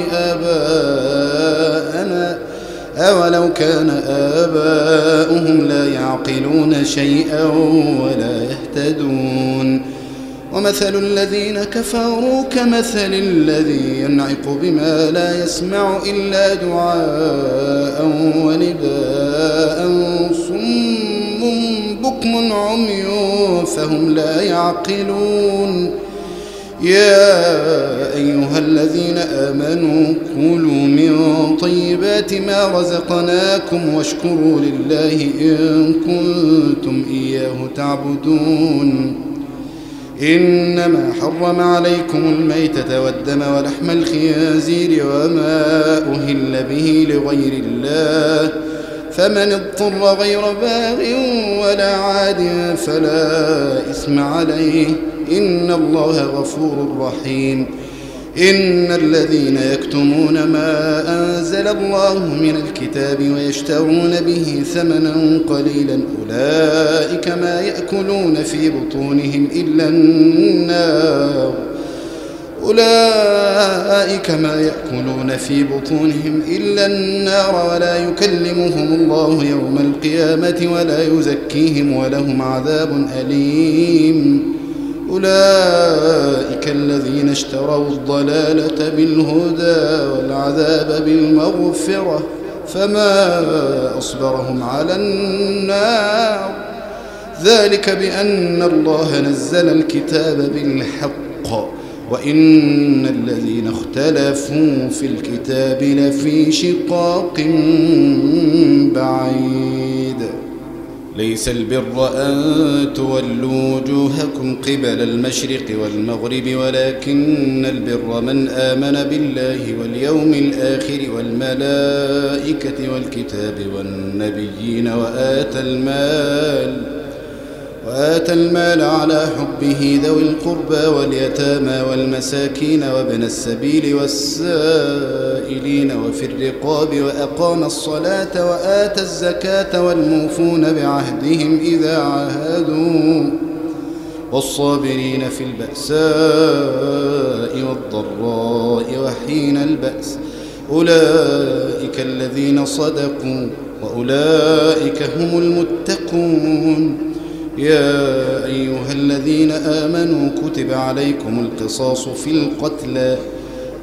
S1: آباءنا أولو كان آباؤهم لا يعقلون شيئا ولا يهتدون. ومثل الذين كفروا كمثل الذي ينعق بما لا يسمع إلا دعاء ونداء صم بكم عمي فهم لا يعقلون. يا أيها الذين آمنوا كلوا من طيبات ما رزقناكم واشكروا لله إن كنتم إياه تعبدون. إنما حرم عليكم الميتة والدم ولحم الخنزير وما أهل به لغير الله فمن اضطر غير باغ ولا عاد فلا إثم عليه إن الله غفور رحيم. إن الذين يكتمون ما أنزل الله من الكتاب ويشترون به ثمنا قليلا أولئك ما يأكلون في بطونهم إلا النار أولئك ما يأكلون في بطونهم إلا النار ولا يكلمهم الله يوم القيامة ولا يزكيهم ولهم عذاب أليم. أولئك الذين اشتروا الضلالة بالهدى والعذاب بالمغفرة فما أصبرهم على النار ذلك بأن الله نزل الكتاب بالحق وإن الذين اختلفوا في الكتاب لفي شقاق بعيد. ليس البر أن تولوا وجوهكم قبل المشرق والمغرب ولكن البر من آمن بالله واليوم الآخر والملائكة والكتاب والنبيين وآتى المال وآتى المال على حبه ذوي القربى واليتامى والمساكين وابن السبيل والسائلين وفي الرقاب وأقام الصلاة وآتى الزكاة والموفون بعهدهم إذا عاهدوا والصابرين في البأساء والضراء وحين البأس أولئك الذين صدقوا وأولئك هم المتقون. يا أيها الذين آمنوا كتب عليكم القصاص في القتلى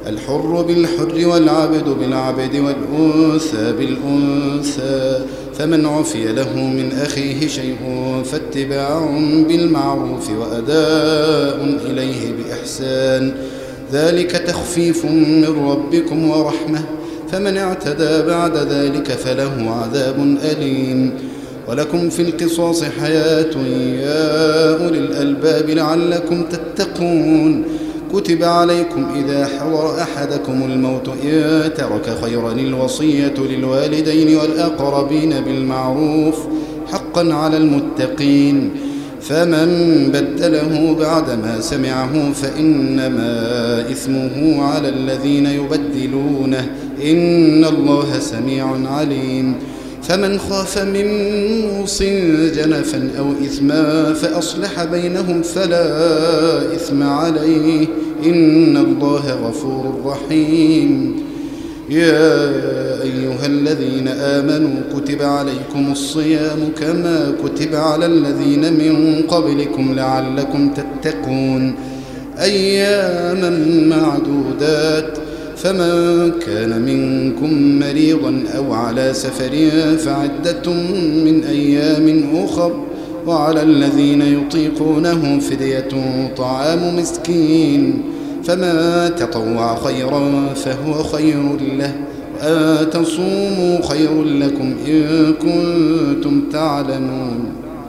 S1: الحر بالحر والعبد بالعبد والأنثى بالأنثى، فمن عفي له من أخيه شيء فاتباع بالمعروف وأداء إليه بإحسان، ذلك تخفيف من ربكم ورحمة، فمن اعتدى بعد ذلك فله عذاب أليم. ولكم في القصاص حياة يا أولي الألباب لعلكم تتقون. كتب عليكم إذا حضر أحدكم الموت إن ترك خيرا الوصية للوالدين والأقربين بالمعروف حقا على المتقين، فمن بدله بعدما سمعه فإنما إثمه على الذين يبدلونه، إن الله سميع عليم. فمن خاف من موص جنفا أو إثما فأصلح بينهم فلا إثم عليه، إن الله غفور رحيم. يا أيها الذين آمنوا كتب عليكم الصيام كما كتب على الذين من قبلكم لعلكم تتقون، أياما معدودات، فمن كان منكم مريضا أو على سفر فعدة من أيام أخر، وعلى الذين يطيقونه فدية طعام مسكين، فما تطوع خيرا فهو خير له، وأن تصوموا خير لكم إن كنتم تعلمون.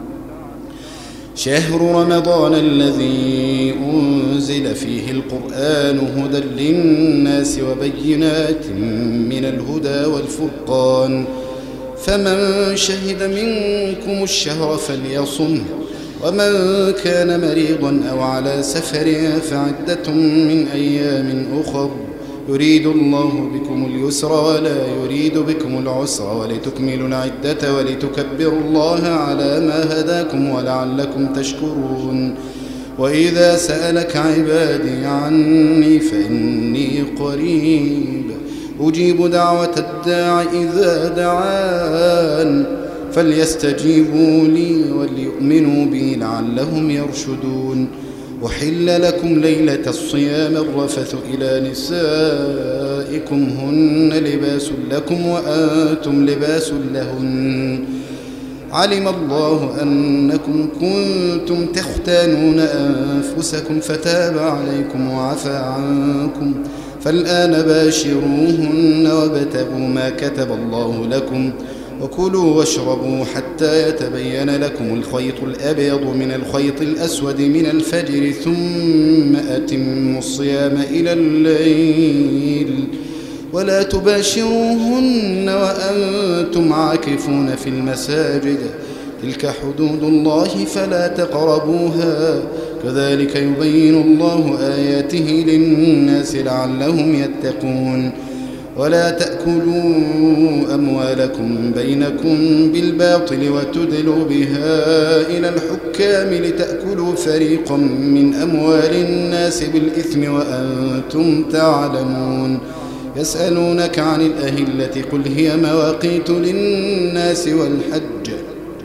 S1: شهر رمضان الذي أنزل فيه القرآن هدى للناس وبينات من الهدى والفرقان، فمن شهد منكم الشهر فليصمه، ومن كان مريضا أو على سفر فعدة من أيام أخر، يريد الله بكم اليسر ولا يريد بكم العسر ولتكملوا العدة ولتكبروا الله على ما هداكم ولعلكم تشكرون. وإذا سألك عبادي عني فإني قريب أجيب دعوة الداع إذا دعان، فليستجيبوا لي وليؤمنوا بي لعلهم يرشدون. أحل لكم ليلة الصيام الرفث إلى نسائكم هن لباس لكم وأنتم لباس لهن، علم الله أنكم كنتم تختانون أنفسكم فتاب عليكم وعفى عنكم، فالآن باشروهن وابتغوا ما كتب الله لكم، وكلوا واشربوا حتى يتبين لكم الخيط الأبيض من الخيط الأسود من الفجر، ثم أتموا الصيام إلى الليل، ولا تباشروهن وأنتم عاكفون في المساجد، تلك حدود الله فلا تقربوها، كذلك يبين الله آياته للناس لعلهم يتقون. ولا تأكلوا أموالكم بينكم بالباطل وتدلوا بها إلى الحكام لتأكلوا فريقا من أموال الناس بالإثم وأنتم تعلمون. يسألونك عن الأهلة قل هي مواقيت للناس والحج،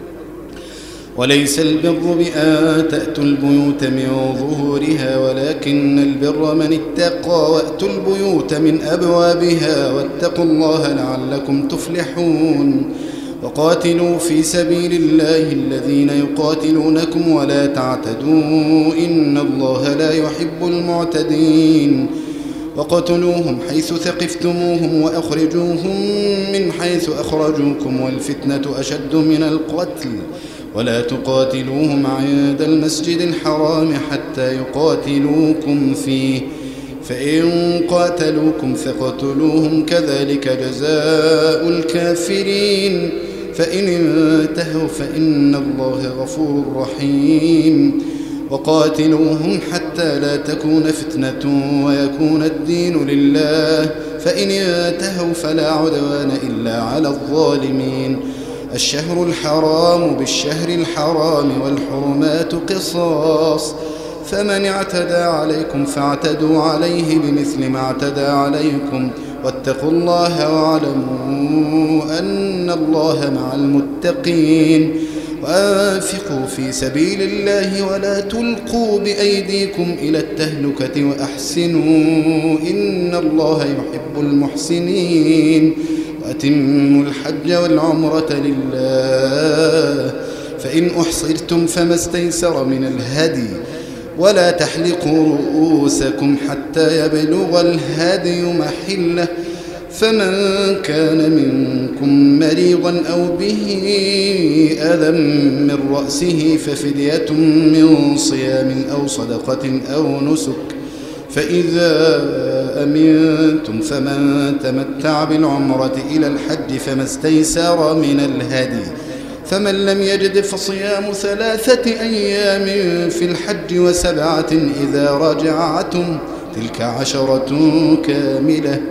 S1: وليس البر بأن تأتوا البيوت من ظهورها ولكن البر من اتقى، وأتوا البيوت من أبوابها واتقوا الله لعلكم تفلحون. وقاتلوا في سبيل الله الذين يقاتلونكم ولا تعتدوا إن الله لا يحب المعتدين. وقتلوهم حيث ثقفتموهم وأخرجوهم من حيث أخرجوكم والفتنة أشد من القتل، ولا تقاتلوهم عند المسجد الحرام حتى يقاتلوكم فيه، فإن قاتلوكم فاقتلوهم كذلك جزاء الكافرين، فإن انتهوا فإن الله غفور رحيم. وقاتلوهم حتى لا تكون فتنة ويكون الدين لله، فإن انتهوا فلا عدوان إلا على الظالمين. الشهر الحرام بالشهر الحرام والحرمات قصاص، فمن اعتدى عليكم فاعتدوا عليه بمثل ما اعتدى عليكم، واتقوا الله واعلموا أن الله مع المتقين. وأنفقوا في سبيل الله ولا تلقوا بأيديكم إلى التهلكة وأحسنوا إن الله يحب المحسنين وأتموا الحج والعمرة لله فإن أحصرتم فما استيسر من الهدي ولا تحلقوا رؤوسكم حتى يبلغ الهدي محله فمن كان منكم مريضا أو به أذى من رأسه ففدية من صيام أو صدقة أو نسك فإذا أمنتم فمن تمتع بالعمرة إلى الحج فما استيسر من الهدي فمن لم يجد فصيام ثلاثة أيام في الحج وسبعة إذا رجعتم تلك عشرة كاملة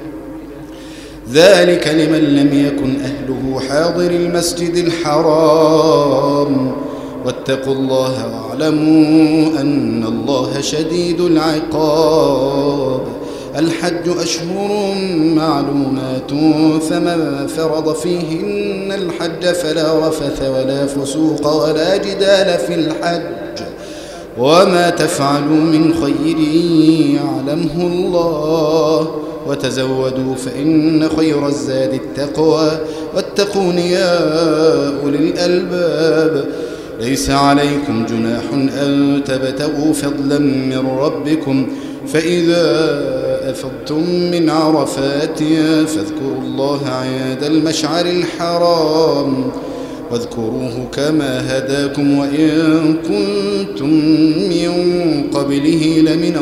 S1: ذلك لمن لم يكن أهله حاضر المسجد الحرام واتقوا الله واعلموا أن الله شديد العقاب الحج أشهر معلومات فمن فرض فيهن الحج فلا رفث ولا فسوق ولا جدال في الحج وما تفعلوا من خير يعلمه الله وتزودوا فإن خير الزاد التقوى واتقون يا أولي الألباب ليس عليكم جناح أن تبتغوا فضلا من ربكم فإذا أفضتم من عرفات فاذكروا الله عند المشعر الحرام واذكروه كما هداكم وإن كنتم من قبله لمن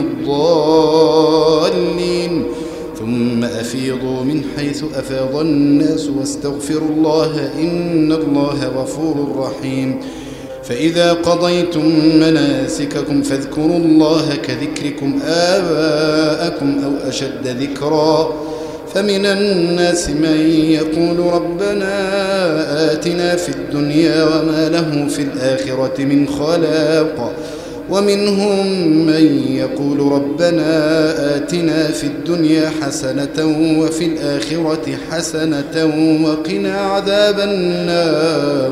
S1: الضالين ثم أفيضوا من حيث أفاض الناس واستغفروا الله إن الله غفور رحيم فإذا قضيتم مناسككم فاذكروا الله كذكركم آباءكم أو أشد ذكرا فمن الناس من يقول ربنا آتنا في الدنيا وما له في الآخرة من خلاق ومنهم من يقول ربنا آتنا في الدنيا حسنة وفي الآخرة حسنة وقنا عذاب النار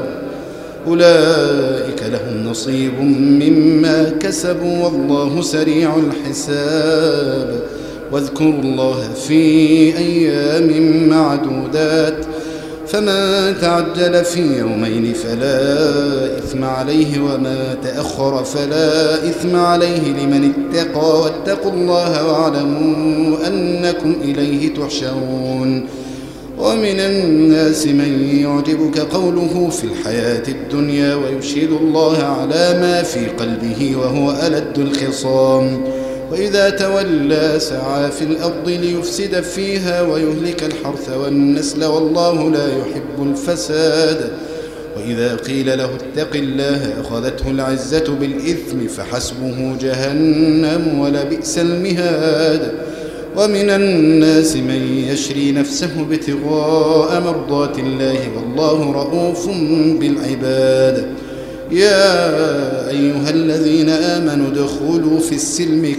S1: أولئك لهم نصيب مما كسبوا والله سريع الحساب واذكروا الله في أيام معدودات فمن تعجل في يومين فلا إثم عليه وما تأخر فلا إثم عليه لمن اتقى واتقوا الله واعلموا أنكم إليه تحشرون ومن الناس من يعجبك قوله في الحياة الدنيا ويشهد الله على ما في قلبه وهو ألد الخصام وإذا تولى سعى في الأرض ليفسد فيها ويهلك الحرث والنسل والله لا يحب الفساد وإذا قيل له اتق الله أخذته العزة بالإثم فحسبه جهنم ولبئس المهاد ومن الناس من يشري نفسه ابتغاء مرضات الله والله رؤوف بالعباد يا أيها الذين آمنوا ادخلوا في السلم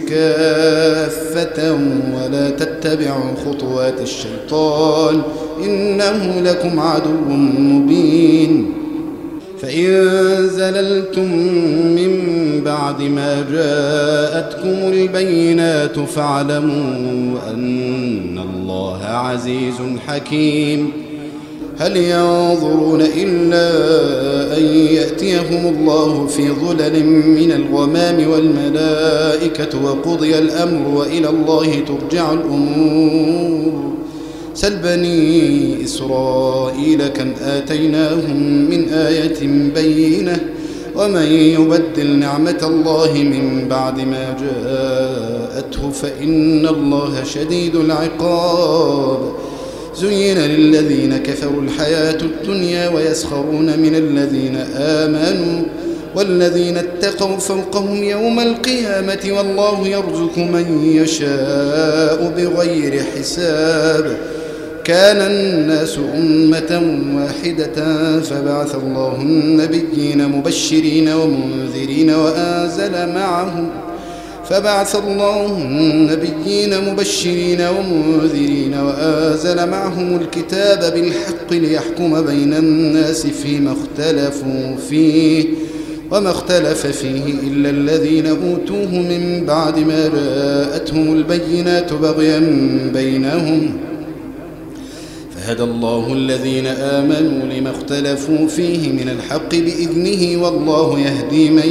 S1: كافة ولا تتبعوا خطوات الشيطان إنه لكم عدو مبين فإن زللتم من بعد ما جاءتكم البينات فاعلموا أن الله عزيز حكيم هل ينظرون إلا أن يأتيهم الله في ظلل من الغمام والملائكة وقضي الأمر وإلى الله ترجع الأمور سل بني إسرائيل كم آتيناهم من آية بينة ومن يبدل نعمة الله من بعد ما جاءته فإن الله شديد العقاب زين للذين كفروا الحياة الدنيا ويسخرون من الذين آمنوا والذين اتقوا فوقهم يوم القيامة والله يرزق من يشاء بغير حساب كان الناس أمة واحدة فبعث الله النبيين مبشرين ومنذرين وأنزل معهم فبعث الله النبيين مبشرين ومنذرين وأنزل معهم الكتاب بالحق ليحكم بين الناس فيما اختلفوا فيه وما اختلف فيه إلا الذين أوتوه من بعد ما جاءتهم البينات بغيا بينهم فهدى الله الذين آمنوا لما اختلفوا فيه من الحق بإذنه والله يهدي من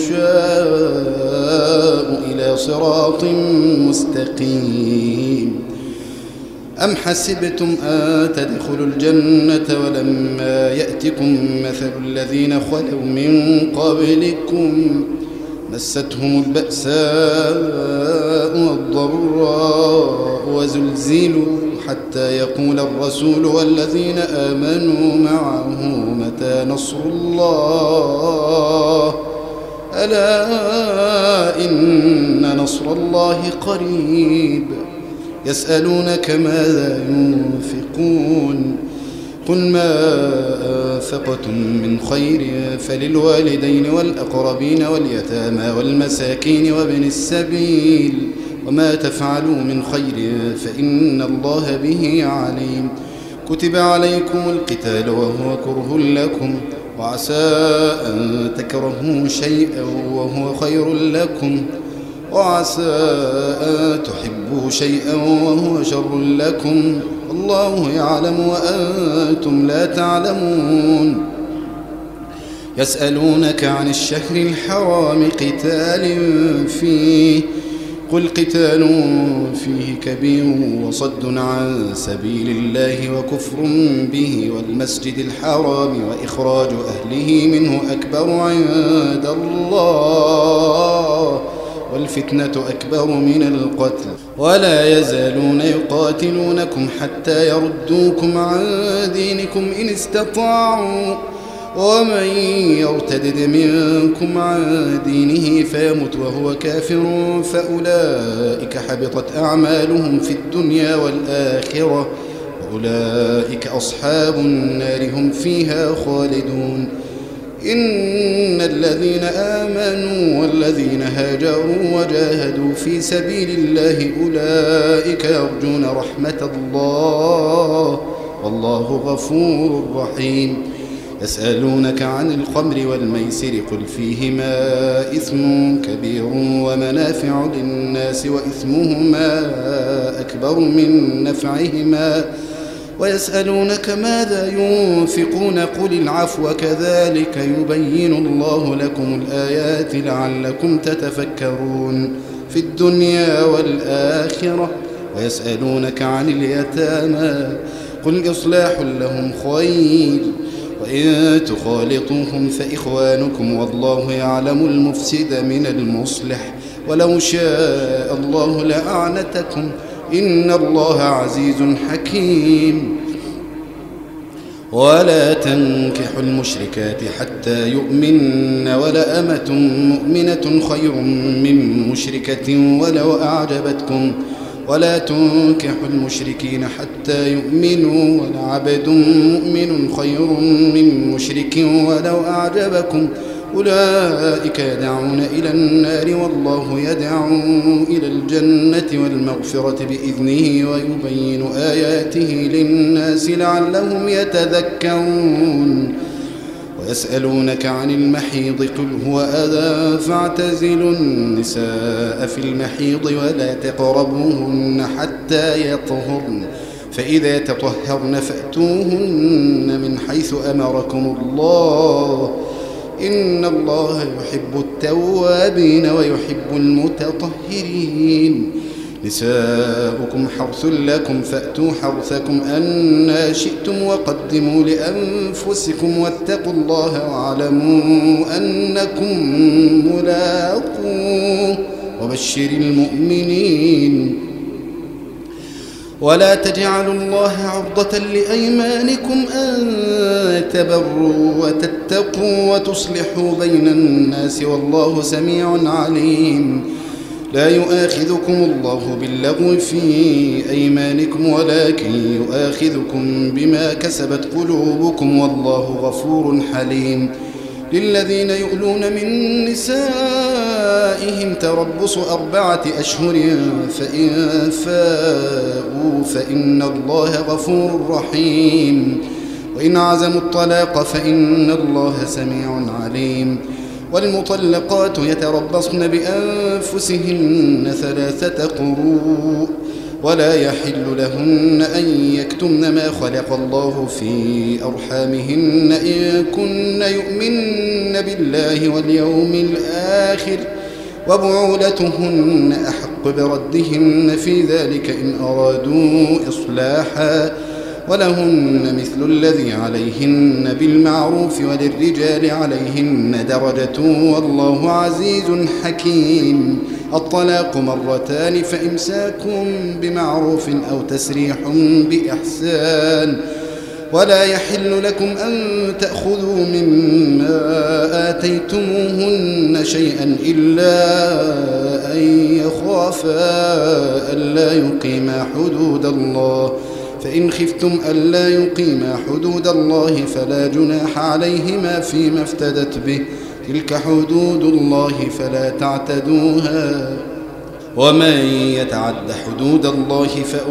S1: يشاء إلى صراط مستقيم. أم حسبتم أن تدخلوا الجنة ولما يأتكم مثل الذين خلوا من قبلكم مستهم البأساء والضراء وزلزلوا حتى يقول الرسول والذين آمنوا معه متى نصر الله ألا إن نصر الله قريب. يسألونك ماذا ينفقون قل ما أنفقتم من خير فللوالدين والأقربين واليتامى والمساكين وابن السبيل وما تفعلوا من خير فإن الله به عليم. كتب عليكم القتال وهو كره لكم وعسى أن تكرهوا شيئا وهو خير لكم وعسى أن تحبوا شيئا وهو شر لكم والله يعلم وأنتم لا تعلمون. يسألونك عن الشهر الحرام قتال فيه قل قتال فيه كبير وصد عن سبيل الله وكفر به والمسجد الحرام وإخراج أهله منه أكبر عند الله والفتنة أكبر من القتل ولا يزالون يقاتلونكم حتى يردوكم عن دينكم إن استطاعوا ومن يرتدد منكم عن دينه فيمت وهو كافر فأولئك حبطت أعمالهم في الدنيا والآخرة وأولئك أصحاب النار هم فيها خالدون. إن الذين آمنوا والذين هاجروا وجاهدوا في سبيل الله أولئك يرجون رحمة الله والله غفور رحيم. يسألونك عن الخمر والميسر قل فيهما إثم كبير ومنافع للناس وإثمهما أكبر من نفعهما ويسألونك ماذا ينفقون قل العفو كذلك يبين الله لكم الآيات لعلكم تتفكرون في الدنيا والآخرة. ويسألونك عن اليتامى قل إصلاح لهم خير وإن تخالطوهم فإخوانكم والله يعلم المفسد من المصلح ولو شاء الله لأعنتكم إن الله عزيز حكيم. ولا تنكحوا المشركات حتى يؤمن ولأمة مؤمنة خير من مشركة ولو أعجبتكم ولا تنكحوا المشركين حتى يؤمنوا ولعبد مؤمن خير من مشرك ولو أعجبكم أولئك يدعون إلى النار والله يدعو إلى الجنة والمغفرة بإذنه ويبين آياته للناس لعلهم يتذكرون. ويسألونك عن المحيض قل هو أذى فاعتزلوا النساء في المحيض ولا تقربوهن حتى يطهرن فإذا تطهرن فأتوهن من حيث أمركم الله إن الله يحب التوابين ويحب المتطهرين. نساؤكم حرث لكم فأتوا حرثكم أنى شئتم وقدموا لأنفسكم واتقوا الله واعلموا أنكم ملاقوه وبشر المؤمنين. ولا تجعلوا الله عرضة لأيمانكم أن تبروا وتتقوا وتصلحوا بين الناس والله سميع عليم. لا يؤاخذكم الله باللغو في أيمانكم ولكن يؤاخذكم بما كسبت قلوبكم والله غفور حليم. للذين يؤلون من نسائهم نسائهم تربص أربعة أشهر فإن فاءوا فإن الله غفور رحيم وإن عزموا الطلاق فإن الله سميع عليم والمطلقات يتربصن بأنفسهن ثلاثة قروء ولا يحل لهن أن يكتمن ما خلق الله في أرحامهن إن كن يؤمن بالله واليوم الآخر وبعولتهن أحق بردهن في ذلك إن أرادوا إصلاحا ولهن مثل الذي عليهن بالمعروف وللرجال عليهن درجة والله عزيز حكيم. الطلاق مرتان فإمساك بمعروف أو تسريح بإحسان ولا يحل لكم أن تأخذوا مما آتيتموهن شيئا إلا أن يخافا ألا يقيما حدود الله فإن خفتم ألا يقيما حدود الله فلا جناح عليهما فيما افتدت به تلك حدود الله فلا تعتدوها ومن يتعد حدود الله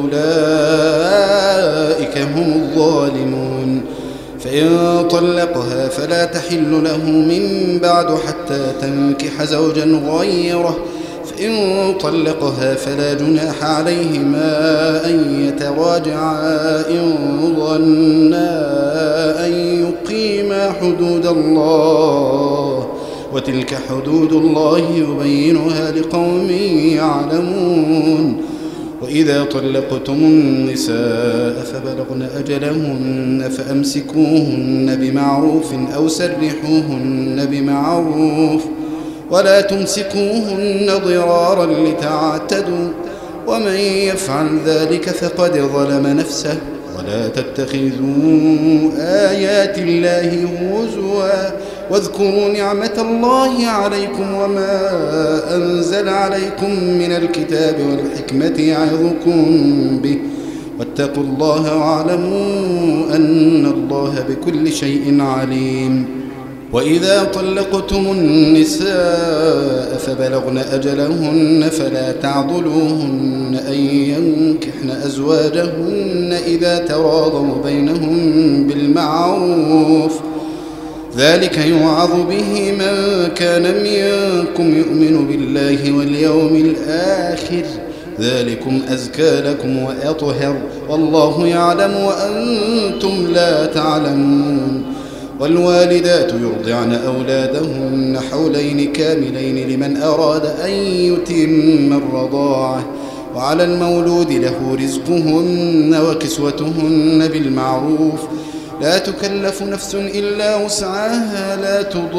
S1: فأولئك هم الظالمون. فإن طلقها فلا تحل له من بعد حتى تنكح زوجا غيره فإن طلقها فلا جناح عليهما أن يتراجعا إن ظنا أن يقيما حدود الله وتلك حدود الله يبينها لقوم يعلمون. وإذا طلقتم النساء فبلغن أجلهن فأمسكوهن بمعروف أو سرحوهن بمعروف ولا تمسكوهن ضرارا لتعتدوا ومن يفعل ذلك فقد ظلم نفسه ولا تتخذوا آيات الله هزوا واذكروا نعمة الله عليكم وما أنزل عليكم من الكتاب والحكمة يعظكم به واتقوا الله واعلموا أن الله بكل شيء عليم. وإذا طلقتم النساء فبلغن أجلهن فلا تعضلوهن أن ينكحن أزواجهن إذا تراضوا بينهم بالمعروف ذلك يوعظ به من كان منكم يؤمن بالله واليوم الآخر ذلكم أزكى لكم وأطهر والله يعلم وأنتم لا تعلمون. والوالدات يرضعن أولادهن حولين كاملين لمن أراد أن يتم الرضاعة وعلى المولود له رزقهن وكسوتهن بالمعروف لا تكلف نفس إلا وسعها لا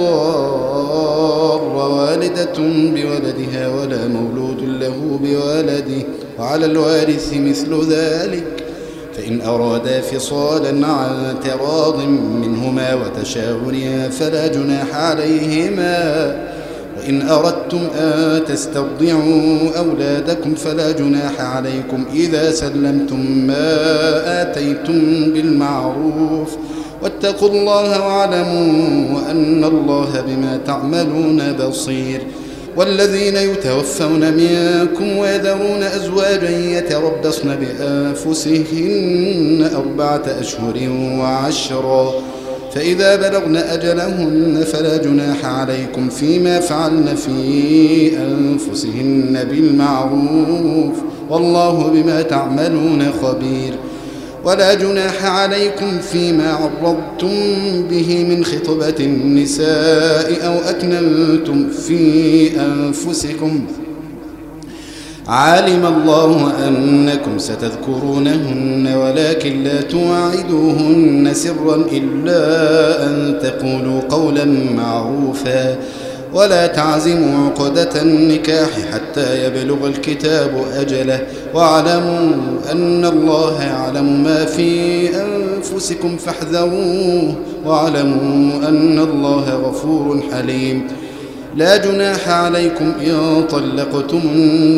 S1: تضار والدة بولدها ولا مولود له بولده وعلى الوارث مثل ذلك فإن أرادا فصالا عن تراض منهما وتشاور فلا جناح عليهما وإن أردتم أن تسترضعوا أولادكم فلا جناح عليكم إذا سلمتم ما آتيتم بالمعروف واتقوا الله واعلموا أن الله بما تعملون بصير. والذين يتوفون منكم ويذرون أزواجا يتربصن بأنفسهن أربعة أشهر وعشرا فإذا بلغن أجلهن فلا جناح عليكم فيما فعلن في أنفسهن بالمعروف والله بما تعملون خبير. ولا جناح عليكم فيما عرضتم به من خطبة النساء أو أكننتم في أنفسكم علم الله أنكم ستذكرونهن ولكن لا تواعدوهن سرا إلا أن تقولوا قولا معروفا ولا تعزموا عقدة النكاح حتى يبلغ الكتاب أجله واعلموا أن الله يعلم ما في أنفسكم فاحذروه واعلموا أن الله غفور حليم. لا جناح عليكم إن طلقتم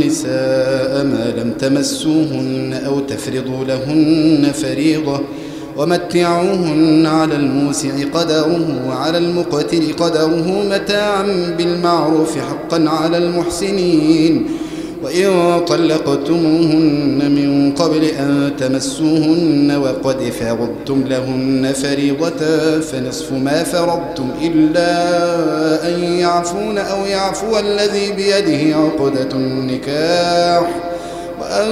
S1: النساء ما لم تمسوهن أو تفرضوا لهن فريضة ومتعوهن على الموسع قدره وعلى المقتر قدره متاعا بالمعروف حقا على المحسنين. وإن طلقتموهن من قبل أن تمسوهن وقد فرضتم لهن فريضة فنصف ما فرضتم إلا أن يعفون أو يعفو الذي بيده عقدة النكاح وأن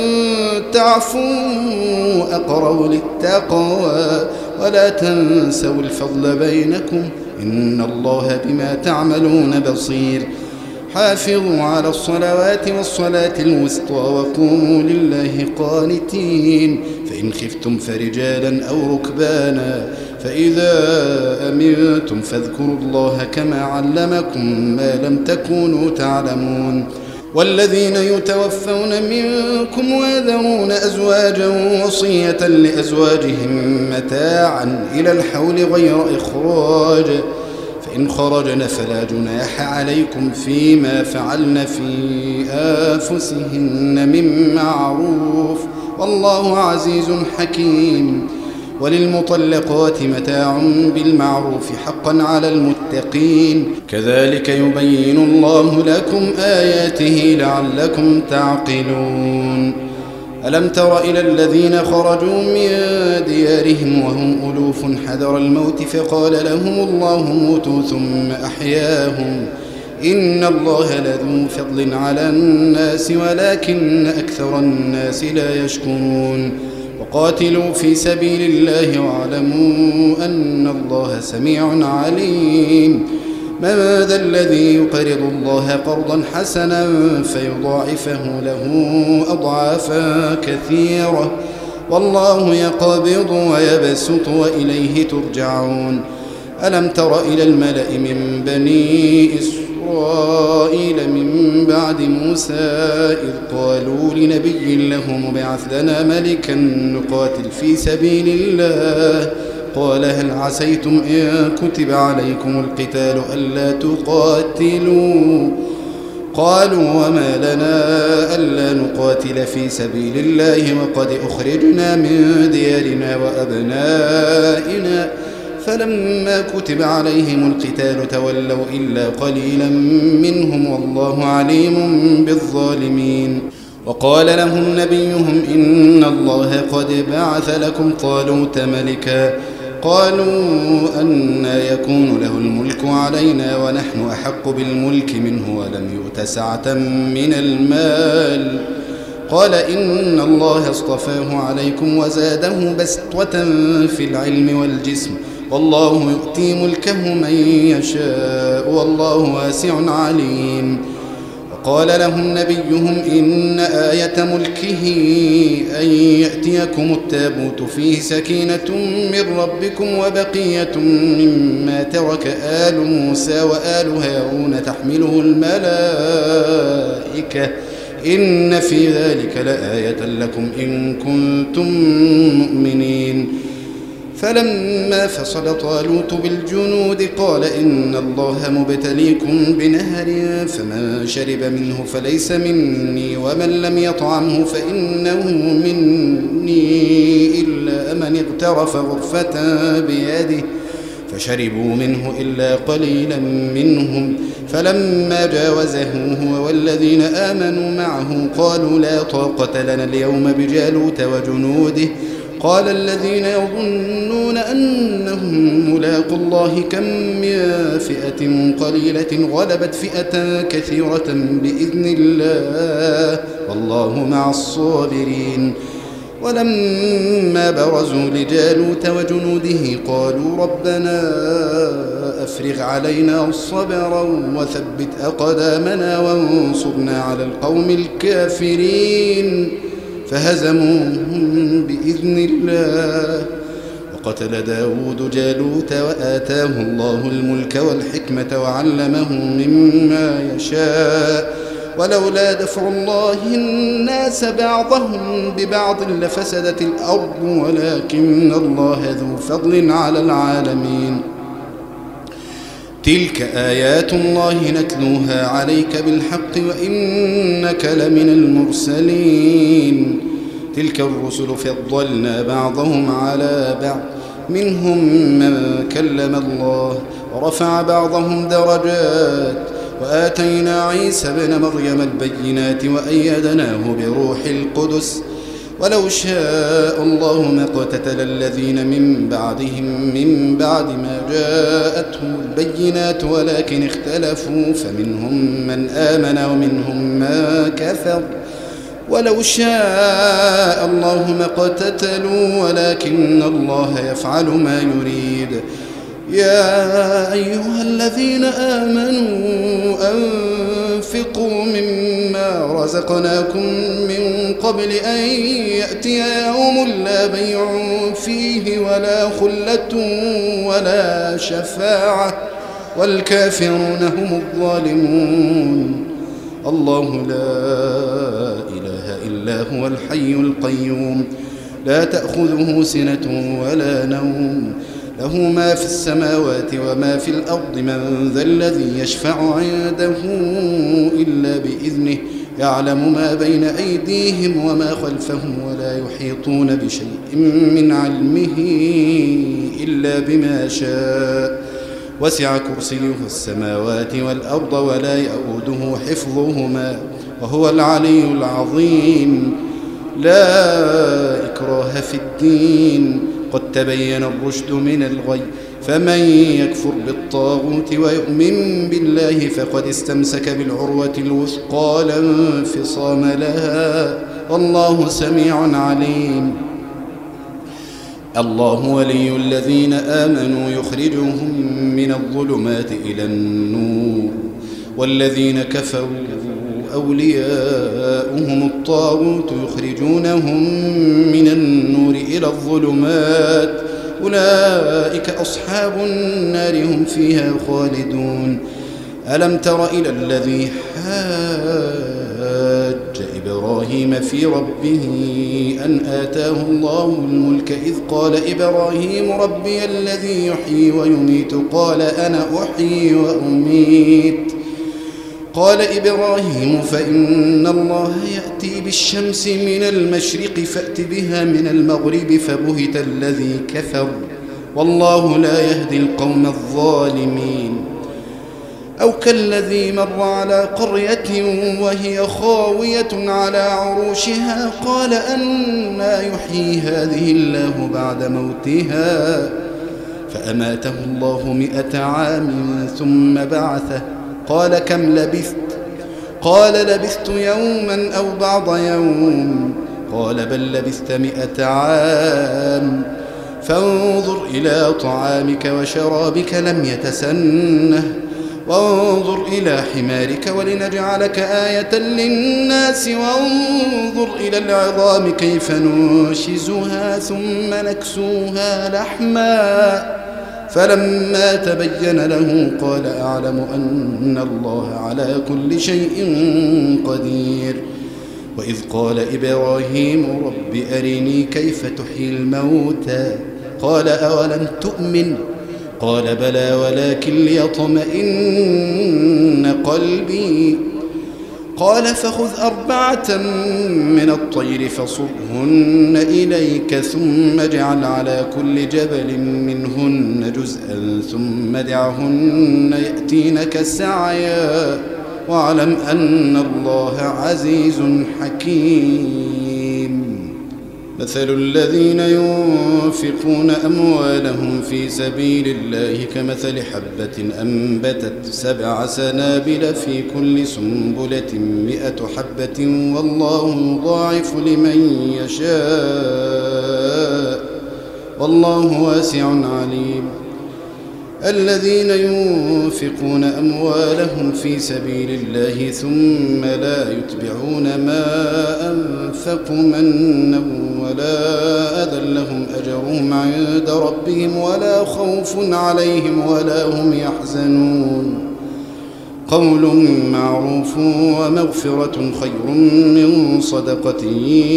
S1: تعفوا أقرب للتقوى ولا تنسوا الفضل بينكم إن الله بما تعملون بصير. حافظوا على الصلوات والصلاة الوسطى وقوموا لله قانتين. فإن خفتم فرجالا أو ركبانا فإذا أمنتم فاذكروا الله كما علمكم ما لم تكونوا تعلمون. والذين يتوفون منكم ويذرون أزواجا وصية لأزواجهم متاعا إلى الحول غير إخراج فإن خرجن فلا جناح عليكم فيما فعلن في أنفسهن من معروف والله عزيز حكيم. وللمطلقات متاع بالمعروف حقا على المتقين كذلك يبين الله لكم آياته لعلكم تعقلون. ألم تر إلى الذين خرجوا من ديارهم وهم ألوف حذر الموت فقال لهم الله موتوا ثم أحياهم إن الله لذو فضل على الناس ولكن أكثر الناس لا يشكرون. وقاتلوا في سبيل الله واعلموا أن الله سميع عليم. من ذا الذي يقرض الله قرضا حسنا فيضاعفه له أضعافا كثيرة والله يقبض ويبسط وإليه ترجعون. ألم تر إلى الملأ من بني إسرائيل من بعد موسى إذ قالوا لنبي له مبعث لنا ملكا نقاتل في سبيل الله قال هل عسيتم إن كتب عليكم القتال ألا تقاتلوا قالوا وما لنا ألا نقاتل في سبيل الله وقد أخرجنا من ديارنا وأبنائنا فلما كتب عليهم القتال تولوا إلا قليلا منهم والله عليم بالظالمين. وقال لهم نبيهم إن الله قد بعث لكم طالوت ملكا قالوا أنى يكون له الملك علينا ونحن أحق بالملك منه ولم يؤت سعة من المال قال إن الله اصطفاه عليكم وزاده بسطة في العلم والجسم والله يؤتي ملكه من يشاء والله واسع عليم. وقال لهم نبيهم إن آية ملكه أن يأتيكم التابوت فيه سكينة من ربكم وبقية مما ترك آل موسى وآل هارون تحمله الملائكة إن في ذلك لآية لكم إن كنتم مؤمنين. فلما فصل طالوت بالجنود قال إن الله مبتليكم بنهر فمن شرب منه فليس مني ومن لم يطعمه فإنه مني إلا من اغترف غرفة بيده فشربوا منه إلا قليلا منهم فلما جاوزه هو والذين آمنوا معه قالوا لا طاقة لنا اليوم بجالوت وجنوده قال الذين يظنون أنهم ملاقوا الله كم من فئة قليلة غلبت فئة كثيرة بإذن الله والله مع الصابرين. ولما برزوا لجالوت وجنوده قالوا ربنا أفرغ علينا صبرا وثبت أقدامنا وانصرنا على القوم الكافرين فهزموهم بإذن الله. وقتل داود جالوت وآتاه الله الملك والحكمة وعلمه مما يشاء ولولا دفع الله الناس بعضهم ببعض لفسدت الأرض ولكن الله ذو فضل على العالمين. تلك آيات الله نتلوها عليك بالحق وإنك لمن المرسلين. تلك الرسل فضلنا بعضهم على بعض منهم من كلم الله ورفع بعضهم درجات وآتينا عيسى ابن مريم البينات وأيدناه بروح القدس ولو شاء الله ما اقتتل الذين من بعدهم من بعد ما جاءتهم البينات ولكن اختلفوا فمنهم من آمن ومنهم من كفر ولو شاء الله ما اقتتلوا ولكن الله يفعل ما يريد. يا أيها الذين آمنوا أنفقوا مما رزقناكم من قبل أن يأتي يوم لا بيع فيه ولا خلة ولا شفاعة والكافرون هم الظالمون. الله لا إله إلا هو الحي القيوم لا تأخذه سنة ولا نوم له ما في السماوات وما في الأرض من ذا الذي يشفع عنده إلا بإذنه يعلم ما بين أيديهم وما خلفهم ولا يحيطون بشيء من علمه إلا بما شاء وسع كرسيه السماوات والأرض ولا يؤوده حفظهما وهو العلي العظيم. لا إكراه في الدين قد تبين الرشد من الغي فمن يكفر بالطاغوت ويؤمن بالله فقد استمسك بالعروة الوثقى لا انفصام لها والله سميع عليم. الله ولي الذين آمنوا يخرجهم من الظلمات إلى النور والذين كفروا أولياؤهم الطاغوت يخرجونهم من النور إلى الظلمات أولئك أصحاب النار هم فيها خالدون. ألم تر إلى الذي حاج إبراهيم في ربه أن آتاه الله الملك إذ قال إبراهيم ربي الذي يحيي ويميت قال أنا أحيي وأميت قال إبراهيم فإن الله يأتي بالشمس من المشرق فأت بها من المغرب فبهت الذي كفر والله لا يهدي القوم الظالمين. أو كالذي مر على قرية وهي خاوية على عروشها قال أنى يحيي هذه الله بعد موتها فأماته الله مئة عام ثم بعثه قال كم لبثت قال لبثت يوما أو بعض يوم قال بل لبثت مئة عام فانظر إلى طعامك وشرابك لم يتسنه وانظر إلى حمارك ولنجعلك آية للناس وانظر إلى العظام كيف ننشزها ثم نكسوها لحما فلما تبين له قال أعلم أن الله على كل شيء قدير. وإذ قال إبراهيم رب أرني كيف تحيي الموتى قال أولم تؤمن قال بلى ولكن ليطمئن قلبي قال فخذ أربعة من الطير فصرهن إليك ثم اجعل على كل جبل منهن جزءا ثم ادعهن يأتينك سعيا واعلم أن الله عزيز حكيم. مثل الذين ينفقون أموالهم في سبيل الله كمثل حبة أنبتت سبع سنابل في كل سنبلة مئة حبة والله يضاعف لمن يشاء والله واسع عليم. الذين ينفقون أموالهم في سبيل الله ثم لا يتبعون ما أنفقوا منا ولا أذى لهم أجرهم عند ربهم ولا خوف عليهم ولا هم يحزنون. قول معروف ومغفرة خير من صدقة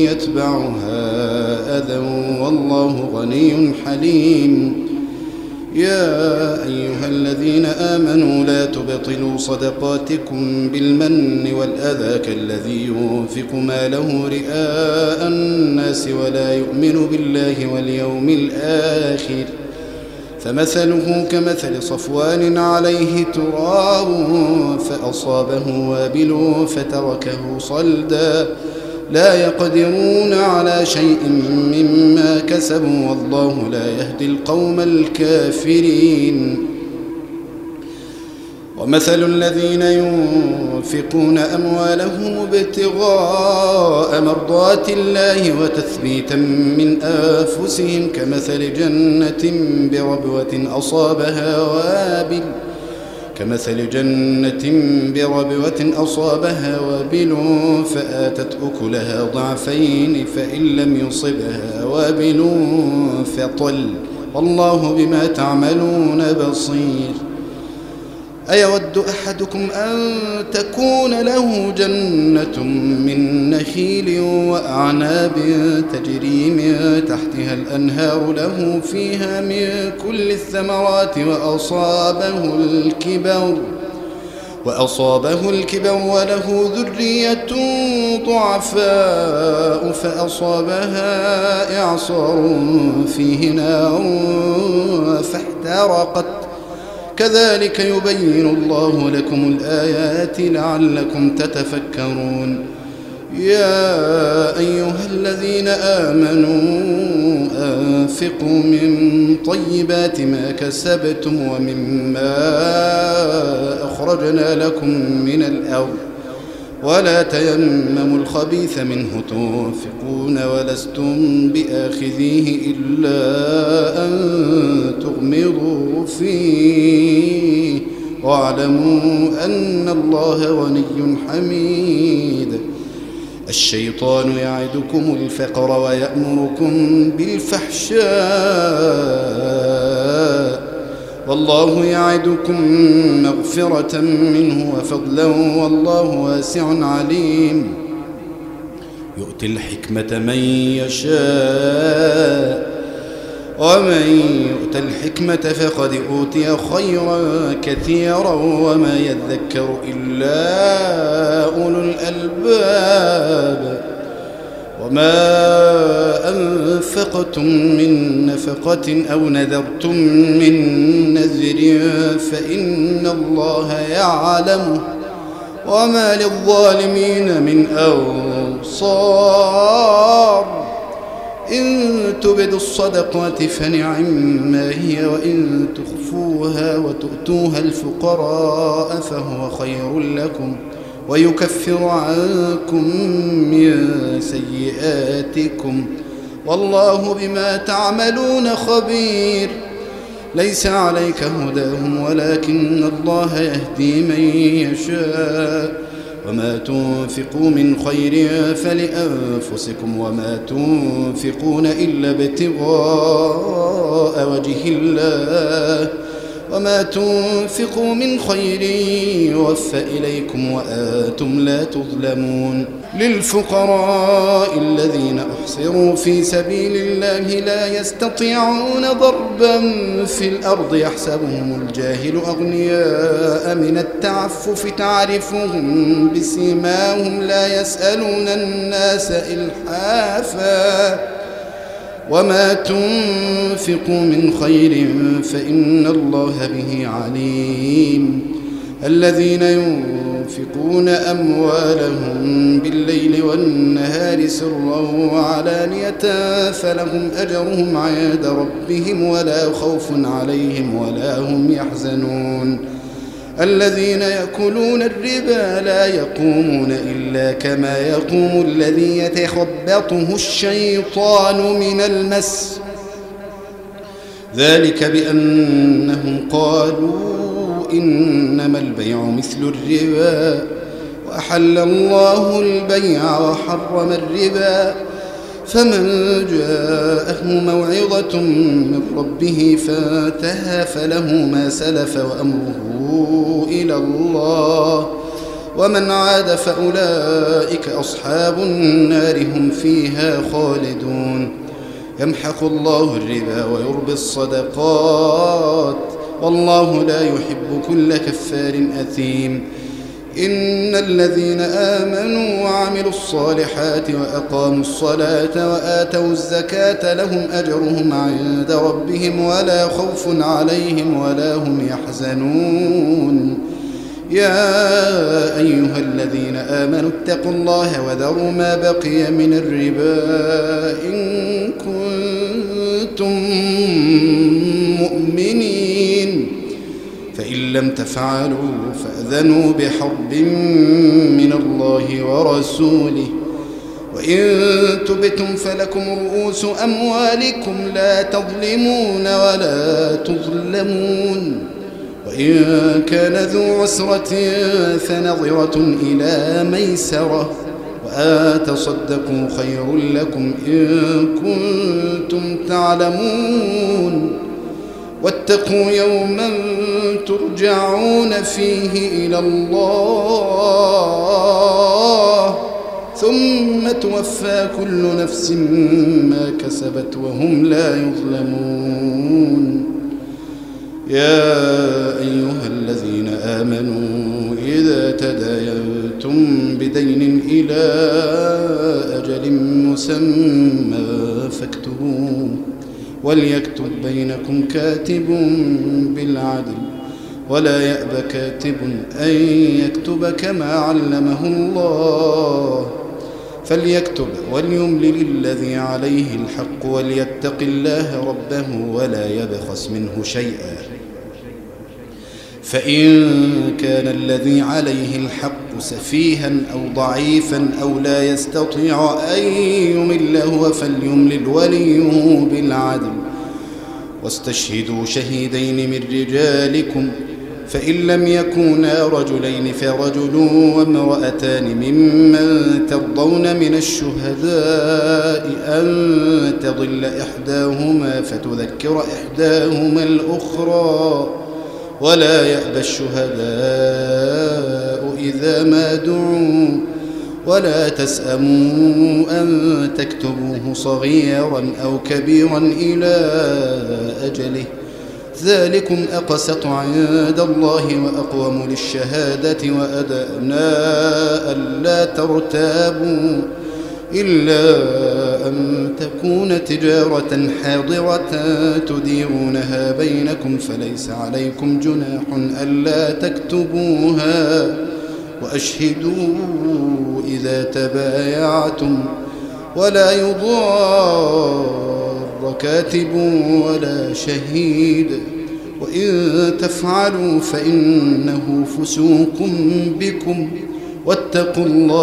S1: يتبعها أذى والله غني حليم. يا أيها الذين آمنوا لا تبطلوا صدقاتكم بالمن والأذى كالذي ينفق ماله رئاء الناس ولا يؤمن بالله واليوم الآخر فمثله كمثل صفوان عليه تراب فأصابه وابل فتركه صلدا لا يقدرون على شيء مما كسبوا والله لا يهدي القوم الكافرين. ومثل الذين ينفقون أموالهم ابتغاء مرضات الله وتثبيتا من أنفسهم كمثل جنة بربوة أصابها وابل كمثل جنة بربوة أصابها وابل فآتت أكلها ضعفين فإن لم يصبها وابل فطل والله بما تعملون بصير. أيود أحدكم أن تكون له جنة من نخيل وأعناب تجري من تحتها الأنهار له فيها من كل الثمرات وأصابه الكبر وأصابه الكبر وله ذرية ضعفاء فأصابها إعصار فيه نار فاحترقت كذلك يبين الله لكم الآيات لعلكم تتفكرون. يا أيها الذين آمنوا أنفقوا من طيبات ما كسبتم ومما أخرجنا لكم من الأرض ولا تيمموا الخبيث منه تنفقون ولستم بآخذيه إلا أن تغمضوا فيه واعلموا أن الله غني حميد. الشيطان يعدكم الفقر ويأمركم بالفحشاء والله يعدكم مغفرة منه وفضلا والله واسع عليم. يؤتي الحكمة من يشاء ومن يؤت الحكمة فقد أوتي خيرا كثيرا وما يذكر إلا أولو الألباب. وما أنفقتم من نفقة أو نذرتم من نذر فإن الله يعلمه وما للظالمين من أنصار. إن تبدوا الصدقات فنعما هي وإن تخفوها وتؤتوها الفقراء فهو خير لكم ويكفر عنكم من سيئاتكم والله بما تعملون خبير. ليس عليك هداهم ولكن الله يهدي من يشاء وما تنفقوا من خير فلأنفسكم وما تنفقون إلا ابتغاء وجه الله وما تنفقوا من خير يوفى إليكم وأنتم لا تظلمون. للفقراء الذين أحصروا في سبيل الله لا يستطيعون ضربا في الأرض يحسبهم الجاهل أغنياء من التعفف تعرفهم بسيماهم لا يسألون الناس إلحافا وما تنفقوا من خير فإن الله به عليم. الذين ينفقون أموالهم بالليل والنهار سرا وعلانية فلهم أجرهم عند ربهم ولا خوف عليهم ولا هم يحزنون. الذين يأكلون الربا لا يقومون إلا كما يقوم الذي يتخبطه الشيطان من المس ذلك بأنهم قالوا إنما البيع مثل الربا وأحل الله البيع وحرم الربا فمن جاءه موعظة من ربه فانتهى فله ما سلف وأمره إلى الله ومن عاد فأولئك أصحاب النار هم فيها خالدون. يمحق الله الربا ويربي الصدقات والله لا يحب كل كفار أثيم. إن الذين آمنوا وعملوا الصالحات وأقاموا الصلاة وآتوا الزكاة لهم أجرهم عند ربهم ولا خوف عليهم ولا هم يحزنون. يا أيها الذين آمنوا اتقوا الله وذروا ما بقي من الربا إن كنتم مؤمنين، فإن لم تفعلوا فأذنوا بحرب من الله ورسوله، وإن تبتم فلكم رؤوس أموالكم لا تظلمون ولا تظلمون، وإن كان ذو عسرة فنظرة إلى ميسرة، وآتصدقوا خير لكم إن كنتم تعلمون. واتقوا يوما ترجعون فيه إلى الله ثم توفى كل نفس ما كسبت وهم لا يظلمون. يا أيها الذين آمنوا إذا تداينتم بدين إلى أجل مسمى فاكتبوه وليكتب بينكم كاتب بالعدل ولا يأب كاتب أن يكتب كما علمه الله، فليكتب وليملل الذي عليه الحق وليتق الله ربه ولا يبخس منه شيئا، فإن كان الذي عليه الحق سفيها أو ضعيفا أو لا يستطيع أن يمل هو فليملل وليه بالعدل، واستشهدوا شهيدين من رجالكم، فإن لم يكونا رجلين فرجل وامرأتان ممن ترضون من الشهداء أن تضل إحداهما فتذكر إحداهما الأخرى، ولا يأبى الشهداء إذا ما دعوا، ولا تسأموا أن تكتبوه صغيرا أو كبيرا إلى أجله، ذلكم أقسط عند الله وأقوم للشهادة وأدنى ألا ترتابوا إلا أن تكون تجارة حاضرة تديرونها بينكم فليس عليكم جناح ألا تكتبوها، وأشهدوا إذا تبايعتم ولا يضار كاتب ولا شهيد، وإن تفعلوا فإنه فسوق بكم، واتقوا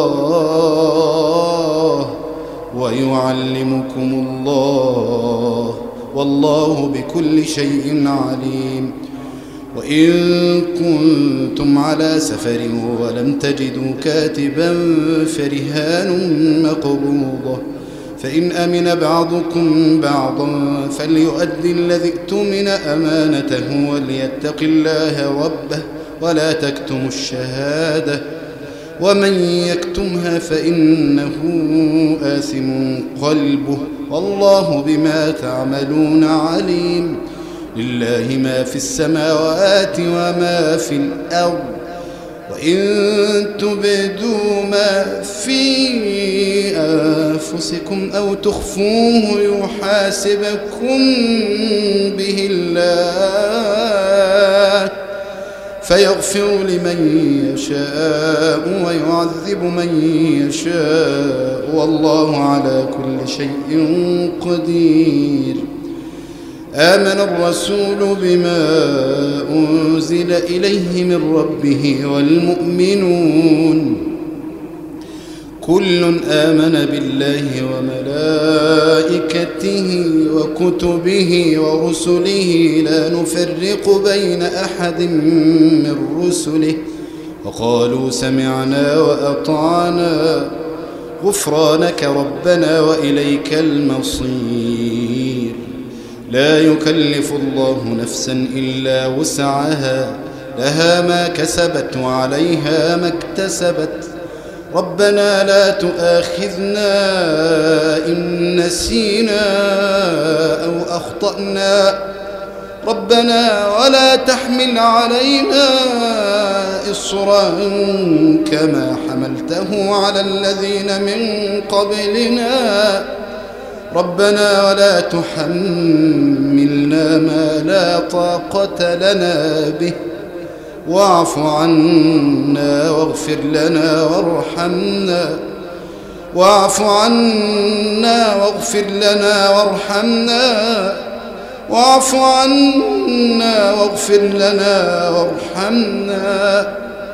S1: الله ويعلمكم الله والله بكل شيء عليم. وإن كنتم على سفر ولم تجدوا كاتبا فرهان مقبوضة، فإن أمن بعضكم بعضا فليؤدي الذي اؤتمن أمانته وليتق الله ربه ولا تكتموا الشهادة، ومن يكتمها فإنه آثم قلبه والله بما تعملون عليم. لله ما في السماوات وما في الأرض، وإن تبدوا ما في أنفسكم أو تخفوه يحاسبكم به الله فيغفر لمن يشاء ويعذب من يشاء والله على كل شيء قدير. آمن الرسول بما أنزل إليه من ربه والمؤمنون كل آمن بالله وملائكته وكتبه ورسله لا نفرق بين أحد من رسله وقالوا سمعنا وأطعنا غفرانك ربنا وإليك المصير. لا يكلف الله نفسا إلا وسعها لها ما كسبت وعليها ما اكتسبت ربنا لا تؤاخذنا إن نسينا أو أخطأنا ربنا ولا تحمل علينا إصرا كما حملته على الذين من قبلنا ربنا ولا تحملنا ما لا طاقة لنا به واعف عنا واغفر لنا وارحمنا واعف عنا واغفر لنا وارحمنا واعف عنا واغفر لنا وارحمنا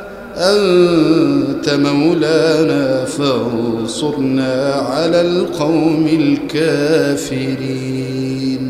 S1: أنت مولانا فانصرنا على القوم الكافرين.